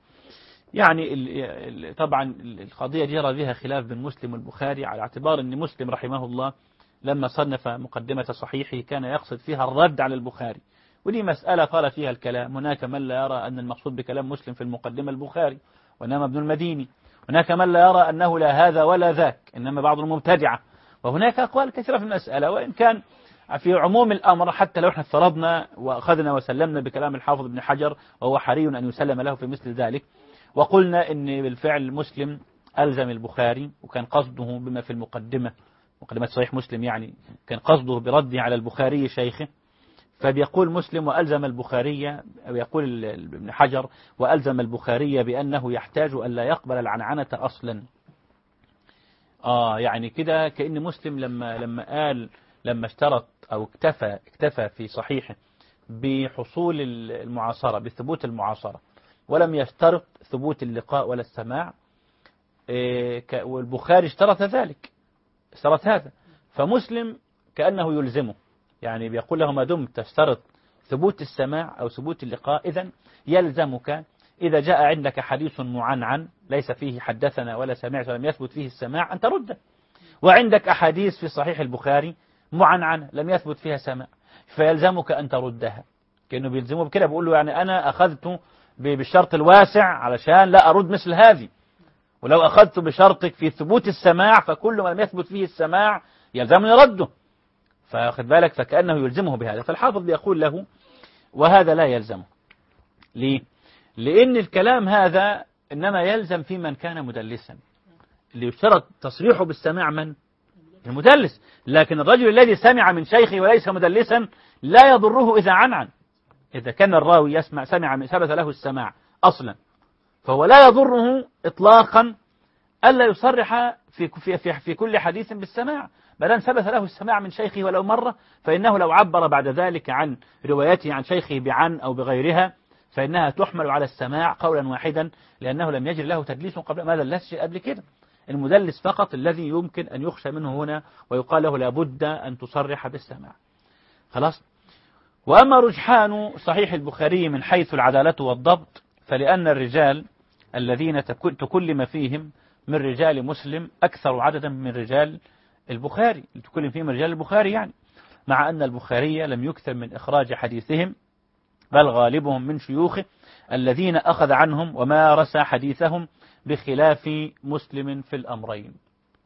يعني طبعا القضية جرى بها خلاف بين مسلم والبخاري، على اعتبار أن مسلم رحمه الله لما صنف مقدمة صحيحه كان يقصد فيها الرد على البخاري، ودي مسألة قال فيها الكلام. هناك من لا يرى أن المقصود بكلام مسلم في المقدمة البخاري وإنما ابن المديني، هناك من لا يرى أنه لا هذا ولا ذاك إنما بعض المبتدعة، وهناك أقوال كثيرة في المسألة. وإن كان في عموم الأمر حتى لو احنا افترضنا وأخذنا وسلمنا بكلام الحافظ ابن حجر، وهو حري أن يسلم له في مثل ذلك، وقلنا إن بالفعل مسلم ألزم البخاري، وكان قصده بما في المقدمة، مقدمة صحيح مسلم يعني، كان قصده برده على البخاري شيخه، فبيقول مسلم وألزم البخاري، أو يقول ابن حجر وألزم البخاري بأنه يحتاج أن لا يقبل العنعنة أصلا. يعني كده كأن مسلم لما اشترط أو اكتفى في صحيحه بحصول المعاصرة، بثبوت المعاصرة، ولم يشترط ثبوت اللقاء ولا السماع، والبخاري اشترط هذا، فمسلم كأنه يلزمه، يعني بيقول له ما دمت تشترط ثبوت السماع أو ثبوت اللقاء إذن يلزمك إذا جاء عندك حديث معنعن ليس فيه حدثنا ولا سمعت ولم يثبت فيه السماع أن ترده، وعندك أحاديث في صحيح البخاري معنعن لم يثبت فيها سماع فيلزمك أن تردها. كأنه بيلزمه بكده، بيقول له يعني أنا أخذت بالشرط الواسع علشان لا أرد مثل هذه، ولو أخذت بشرطك في ثبوت السماع فكل ما لم يثبت فيه السماع يلزمني رده. فاخد بالك، فكأنه يلزمه بهذا. فالحافظ بيقول له وهذا لا يلزمه. ليه؟ لأن الكلام هذا إنما يلزم في من كان مدلسا، اللي يشترط تصريحه بالسماع من؟ المدلس. لكن الرجل الذي سمع من شيخه وليس مدلسا لا يضره إذا عنعن. إذا كان الراوي يسمع ثبت له السماع أصلا، فهو لا يضره إطلاقا ألا يصرح في كل حديث بالسماع، بل ثبت له السماع من شيخه ولو مرة، فإنه لو عبر بعد ذلك عن روايته عن شيخه بعن أو بغيرها فإنها تحمل على السماع قولا واحدا، لأنه لم يجر له تدليس قبل ما دلسش قبل كده. المدلس فقط الذي يمكن أن يخشى منه هنا ويقال له لابد أن تصرح بالسماع. خلاص. وأما رجحان صحيح البخاري من حيث العدالة والضبط فلأن الرجال الذين تكلم فيهم من رجال مسلم أكثر عددا من رجال البخاري، تكلم فيهم رجال البخاري يعني، مع أن البخاري لم يكثر من إخراج حديثهم، بل غالبهم من شيوخه الذين أخذ عنهم ومارس حديثهم، بخلاف مسلم في الأمرين.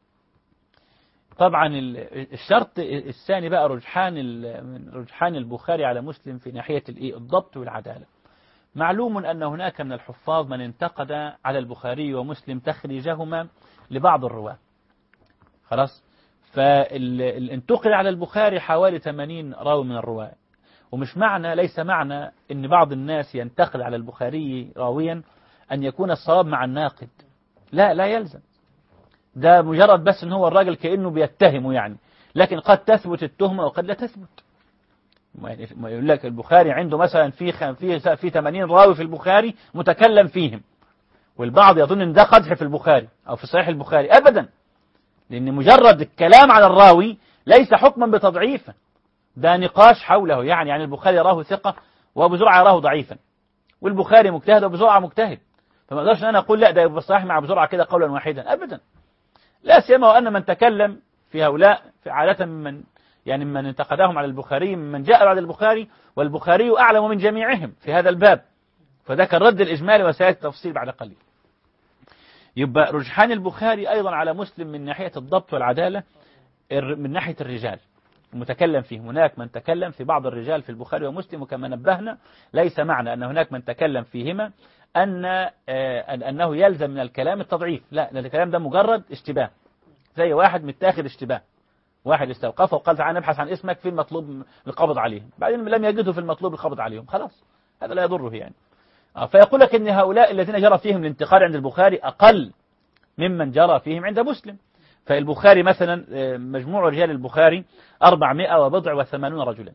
طبعا الشرط الثاني بقى رجحان البخاري على مسلم في ناحية الضبط والعدالة. معلوم أن هناك من الحفاظ من انتقد على البخاري ومسلم تخريجهما لبعض الرواة. خلاص. فانتقد على البخاري حوالي 80 راوي من الرواة، ومش معنى ليس معنى أن بعض الناس ينتقد على البخاري راويا أن يكون الصواب مع الناقد. لا يلزم، ده مجرد بس ان هو الراجل كأنه بيتهمه يعني، لكن قد تثبت التهمة وقد لا تثبت. ما يقول لك البخاري عنده مثلا في 80 راوي في البخاري متكلم فيهم، والبعض يظن ان ده قدح في البخاري او في صحيح البخاري. ابدا، لان مجرد الكلام على الراوي ليس حكما بتضعيفه، ده نقاش حوله. يعني البخاري يراه ثقة وابو زرعة يراه ضعيفا، والبخاري مجتهد وابو زرعة مجتهد، فما اقدرش ان انا اقول لا ده يبقى صحيح مع ابو زرعة كده قولا واحدا ابدا. لا سيما وأن من تكلم في هؤلاء في عادة من انتقدهم على البخاري من جاء بعد البخاري، والبخاري أعلم من جميعهم في هذا الباب، فده كان رد الإجمالي وسيأتي التفصيل بعد قليل. يبقى رجحان البخاري أيضا على مسلم من ناحية الضبط والعدالة، من ناحية الرجال المتكلم فيهم. هناك من تكلم في بعض الرجال في البخاري ومسلم، وكما نبهنا ليس معنى أن هناك من تكلم فيهما أنه يلزم من الكلام التضعيف، لا، الكلام ده مجرد اشتباه، زي واحد متاخد اشتباه، واحد استوقفه وقال تعال نبحث عن اسمك في المطلوب القبض عليهم، بعدين لم يجده في المطلوب القبض عليهم، خلاص هذا لا يضره يعني. فيقول لك ان هؤلاء الذين جرى فيهم الانتقاد عند البخاري اقل ممن جرى فيهم عند مسلم. فالبخاري مثلا مجموع رجال البخاري 480 رجلا،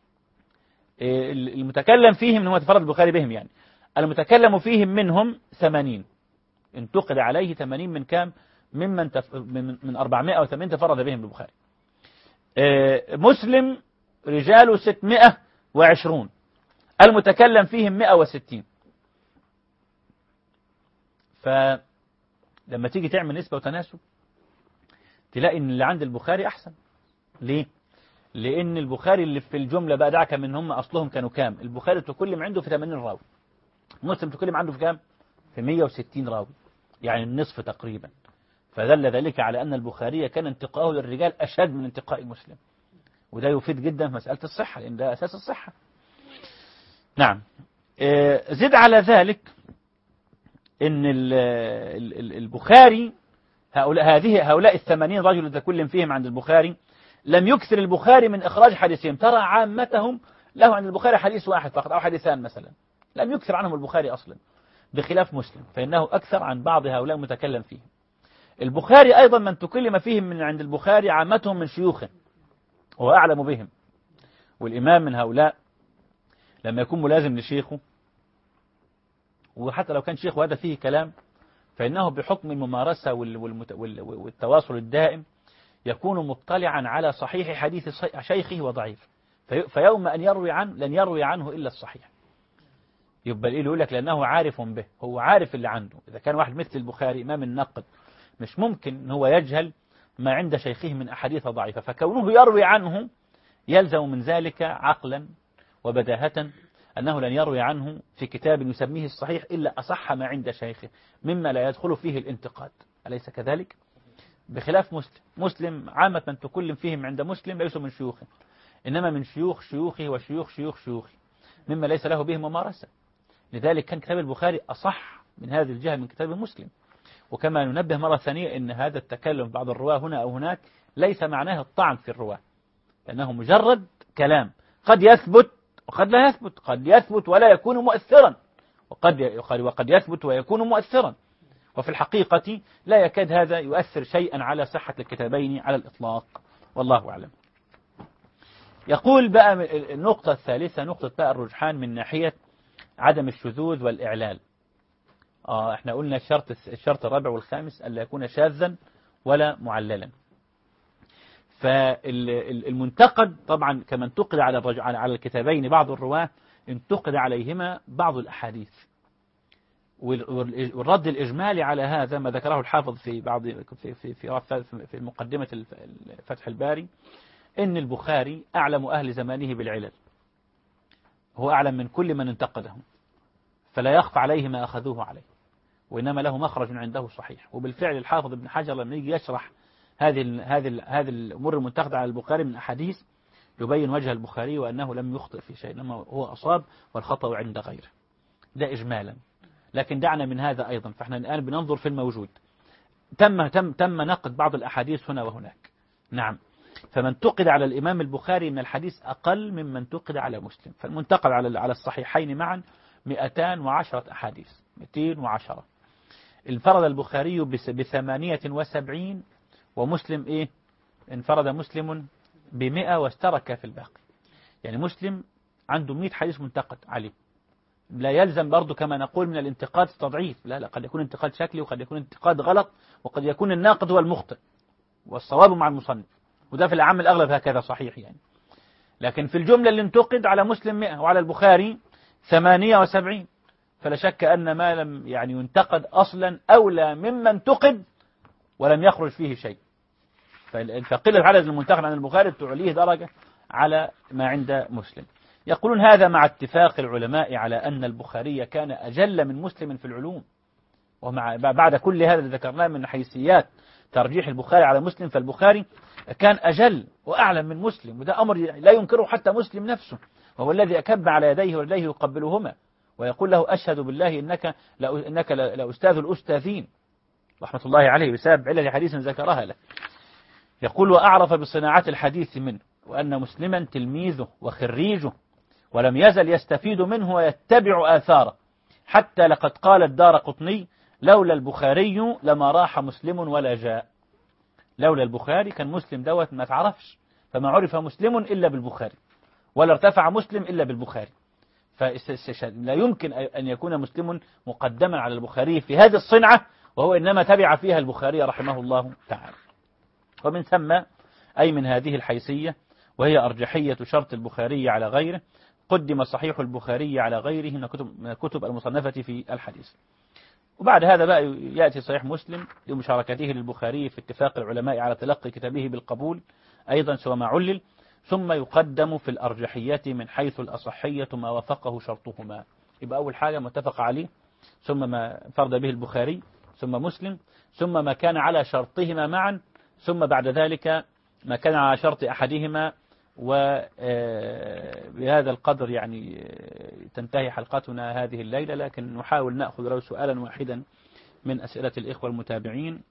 المتكلم فيهم هو تفرد البخاري بهم يعني، المتكلم فيهم منهم 80، انتقد عليه 80 من كام؟ من 480 تفرد بهم البخاري. مسلم رجاله 620، المتكلم فيهم 160. فلما تيجي تعمل نسبة وتناسب تلاقي ان اللي عند البخاري احسن. ليه؟ لان البخاري اللي في الجملة بقى دعك من هم اصلهم كانوا كام؟ البخاري تكلم عنده في 80 راوي، مسلم تكلم عنده في كام؟ في 160 راوي، يعني النصف تقريبا. فدل ذلك على أن البخاري كان انتقاءه للرجال أشد من انتقاء مسلم، وده يفيد جدا في مسألة الصحة، لأن ده أساس الصحة. نعم. زد على ذلك أن البخاري هؤلاء 80 رجل الذين كل فيهم عند البخاري لم يكثر البخاري من إخراج حديثهم، ترى عامتهم له عند البخاري حديث واحد فقط أو حديثان مثلا، لم يكثر عنهم البخاري أصلا، بخلاف مسلم فإنه أكثر عن بعض هؤلاء المتكلم فيهم. البخاري أيضا من تكلم فيهم من عند البخاري عامتهم من شيوخه وهو أعلم بهم، والإمام من هؤلاء لما يكون ملازم لشيخه، وحتى لو كان شيخه هذا فيه كلام، فإنه بحكم الممارسة والتواصل الدائم يكون مطلعا على صحيح حديث شيخه وضعيف، فيوم أن يروي عنه لن يروي عنه إلا الصحيح. يبقى إيه يقول لك؟ لأنه عارف به، هو عارف اللي عنده. إذا كان واحد مثل البخاري إمام النقد مش ممكن أن هو يجهل ما عند شيخه من أحاديث ضعيفة، فكونه يروي عنه يلزم من ذلك عقلا وبداهة أنه لن يروي عنه في كتاب يسميه الصحيح إلا أصح ما عند شيخه، مما لا يدخل فيه الانتقاد، أليس كذلك؟ بخلاف مسلم. مسلم عامة من تكلم فيهم عند مسلم ليسوا من شيوخه، إنما من شيوخ شيوخه وشيوخ شيوخ شيوخه، مما ليس له به ممارسة. لذلك كان كتاب البخاري أصح من هذه الجهة من كتاب مسلم. وكما ننبه مرة ثانية إن هذا التكلم بعض الرواة هنا أو هناك ليس معناه الطعن في الرواة، لأنه مجرد كلام قد يثبت وقد لا يثبت، قد يثبت ولا يكون مؤثرا، وقد يثبت ويكون مؤثرا. وفي الحقيقة لا يكاد هذا يؤثر شيئا على صحة الكتابين على الإطلاق، والله أعلم. يقول بقى النقطة الثالثة، نقطة بقى الرجحان من ناحية عدم الشذوذ والإعلال. احنا قلنا الشرط الرابع والخامس ألا يكون شاذا ولا معللا. فالمنتقد طبعا كما انتقد على الكتابين بعض الرواة، انتقد عليهما بعض الأحاديث. والرد الإجمالي على هذا ما ذكره الحافظ في بعض في مقدمة فتح الباري، إن البخاري أعلم أهل زمانه بالعلل، هو أعلم من كل من انتقده، فلا يخفى عليه ما أخذوه عليه، وإنما له مخرج عنده صحيح. وبالفعل الحافظ ابن حجر لما يجي يشرح هذه الأمور المنتقدة على البخاري من أحاديث، يبين وجه البخاري وأنه لم يخطئ في شيء، إنما هو أصاب والخطأ عند غيره. ده إجمالا. لكن دعنا من هذا أيضا، فإحنا الآن بننظر في الموجود. تم نقد بعض الأحاديث هنا وهناك، نعم. فمن انتقد على الإمام البخاري من الحديث أقل ممن انتقد على مسلم. فالمنتقد على الصحيحين معا 210 أحاديث، 210. انفرد البخاري ب78، ومسلم انفرد مسلم ب100 واشترك في الباقي. يعني مسلم عنده 100 حديث منتقد عليه. لا يلزم برضو كما نقول من الانتقاد تضعيف، لا قد يكون انتقاد شكلي، وقد يكون انتقاد غلط، وقد يكون الناقد هو المخطئ والصواب مع المصنف، وده في العام الأغلب هكذا صحيح يعني. لكن في الجملة اللي انتقد على مسلم 100 وعلى البخاري 78، فلا شك أن ما لم ينتقد أصلا أولى مما انتقد ولم يخرج فيه شيء. فقلة عدد المنتقد عن البخاري تعليه درجة على ما عند مسلم. يقولون هذا مع اتفاق العلماء على أن البخاري كان أجل من مسلم في العلوم. ومع بعد كل هذا اللي ذكرناه من حيثيات ترجيح البخاري على مسلم، فالبخاري كان أجل وأعلم من مسلم، وده أمر لا ينكره حتى مسلم نفسه، وهو الذي أكب على يديه ولديه يقبلهما ويقول له أشهد بالله إنك لأستاذ الأستاذين رحمة الله عليه، بسبب علة حديث ذكرها له. يقول وأعرف بصناعة الحديث منه، وأن مسلما تلميذه وخريجه، ولم يزل يستفيد منه ويتبع آثاره، حتى لقد قال الدارقطني لولا البخاري لما راح مسلم ولا جاء. لولا البخاري كان مسلم دوت ما تعرفش، فما عرف مسلم إلا بالبخاري، ولا ارتفع مسلم إلا بالبخاري. فلا يمكن أن يكون مسلم مقدما على البخاري في هذه الصنعة، وهو إنما تبع فيها البخاري رحمه الله تعالى. ومن ثم أي من هذه الحيثية، وهي أرجحية شرط البخاري على غيره، قدم صحيح البخاري على غيره من الكتب المصنفة في الحديث. وبعد هذا بقى يأتي صحيح مسلم لمشاركته للبخاري في اتفاق العلماء على تلقي كتابه بالقبول أيضا سوى ما علل، ثم يقدم في الأرجحية من حيث الأصحية ما وافقه شرطهما. يبقى أول حاجة متفق عليه، ثم ما فرد به البخاري، ثم مسلم، ثم ما كان على شرطهما معا، ثم بعد ذلك ما كان على شرط أحدهما. وبهذا القدر تنتهي حلقتنا هذه الليلة، لكن نحاول نأخذ له سؤالا واحدا من أسئلة الإخوة المتابعين.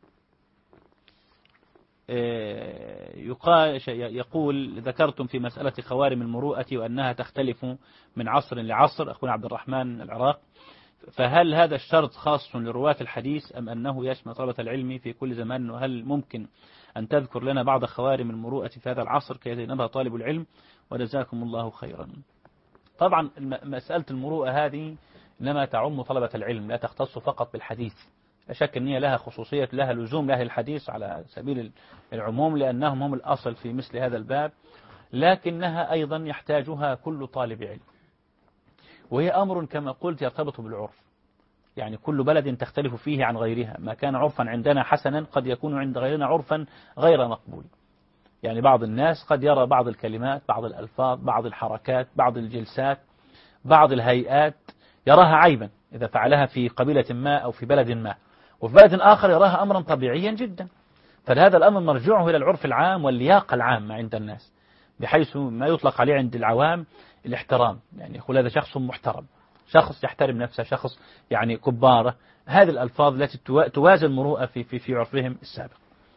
يقول ذكرتم في مسألة خوارم المروءة وأنها تختلف من عصر لعصر، أخونا عبد الرحمن العراق، فهل هذا الشرط خاص لرواة الحديث أم أنه يشمل طلبة العلم في كل زمان؟ وهل ممكن أن تذكر لنا بعض خوارم المروءة في هذا العصر كي يتجنبها طالب العلم؟ وجزاكم الله خيرا. طبعا مسألة المروءة هذه إنما تعم طلبة العلم، لا تختص فقط بالحديث. لا شك أن هي لها خصوصية، لها لزوم لأهل الحديث على سبيل العموم، لأنهم هم الأصل في مثل هذا الباب، لكنها أيضا يحتاجها كل طالب علم. وهي أمر كما قلت يرتبط بالعرف، يعني كل بلد تختلف فيه عن غيرها. ما كان عرفا عندنا حسنا قد يكون عند غيرنا عرفا غير مقبول. يعني بعض الناس قد يرى بعض الكلمات، بعض الألفاظ، بعض الحركات، بعض الجلسات، بعض الهيئات يراها عيبا إذا فعلها في قبيلة ما أو في بلد ما، وفي بلد آخر يراها أمرا طبيعيا جدا. فهذا الأمر مرجوعه إلى العرف العام واللياقة العامة عند الناس، بحيث ما يطلق عليه عند العوام الاحترام، يعني يقول هذا شخص محترم، شخص يحترم نفسه، شخص يعني كبارة. هذه الألفاظ التي توازن المروءة في عرفهم السابق.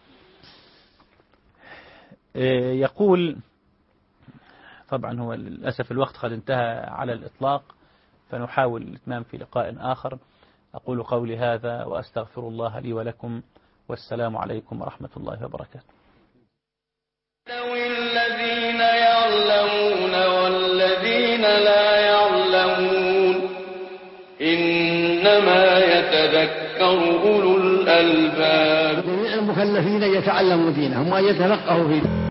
يقول طبعا هو للأسف الوقت قد انتهى على الإطلاق، فنحاول الإتمام في لقاء آخر. أقول قولي هذا وأستغفر الله لي ولكم، والسلام عليكم ورحمة الله وبركاته. الذين يعلمون والذين لا يعلمون إنما يتذكر أولو الألباب. جميع المكلفين يتعلموا دينهم ويتفقهوا فيه.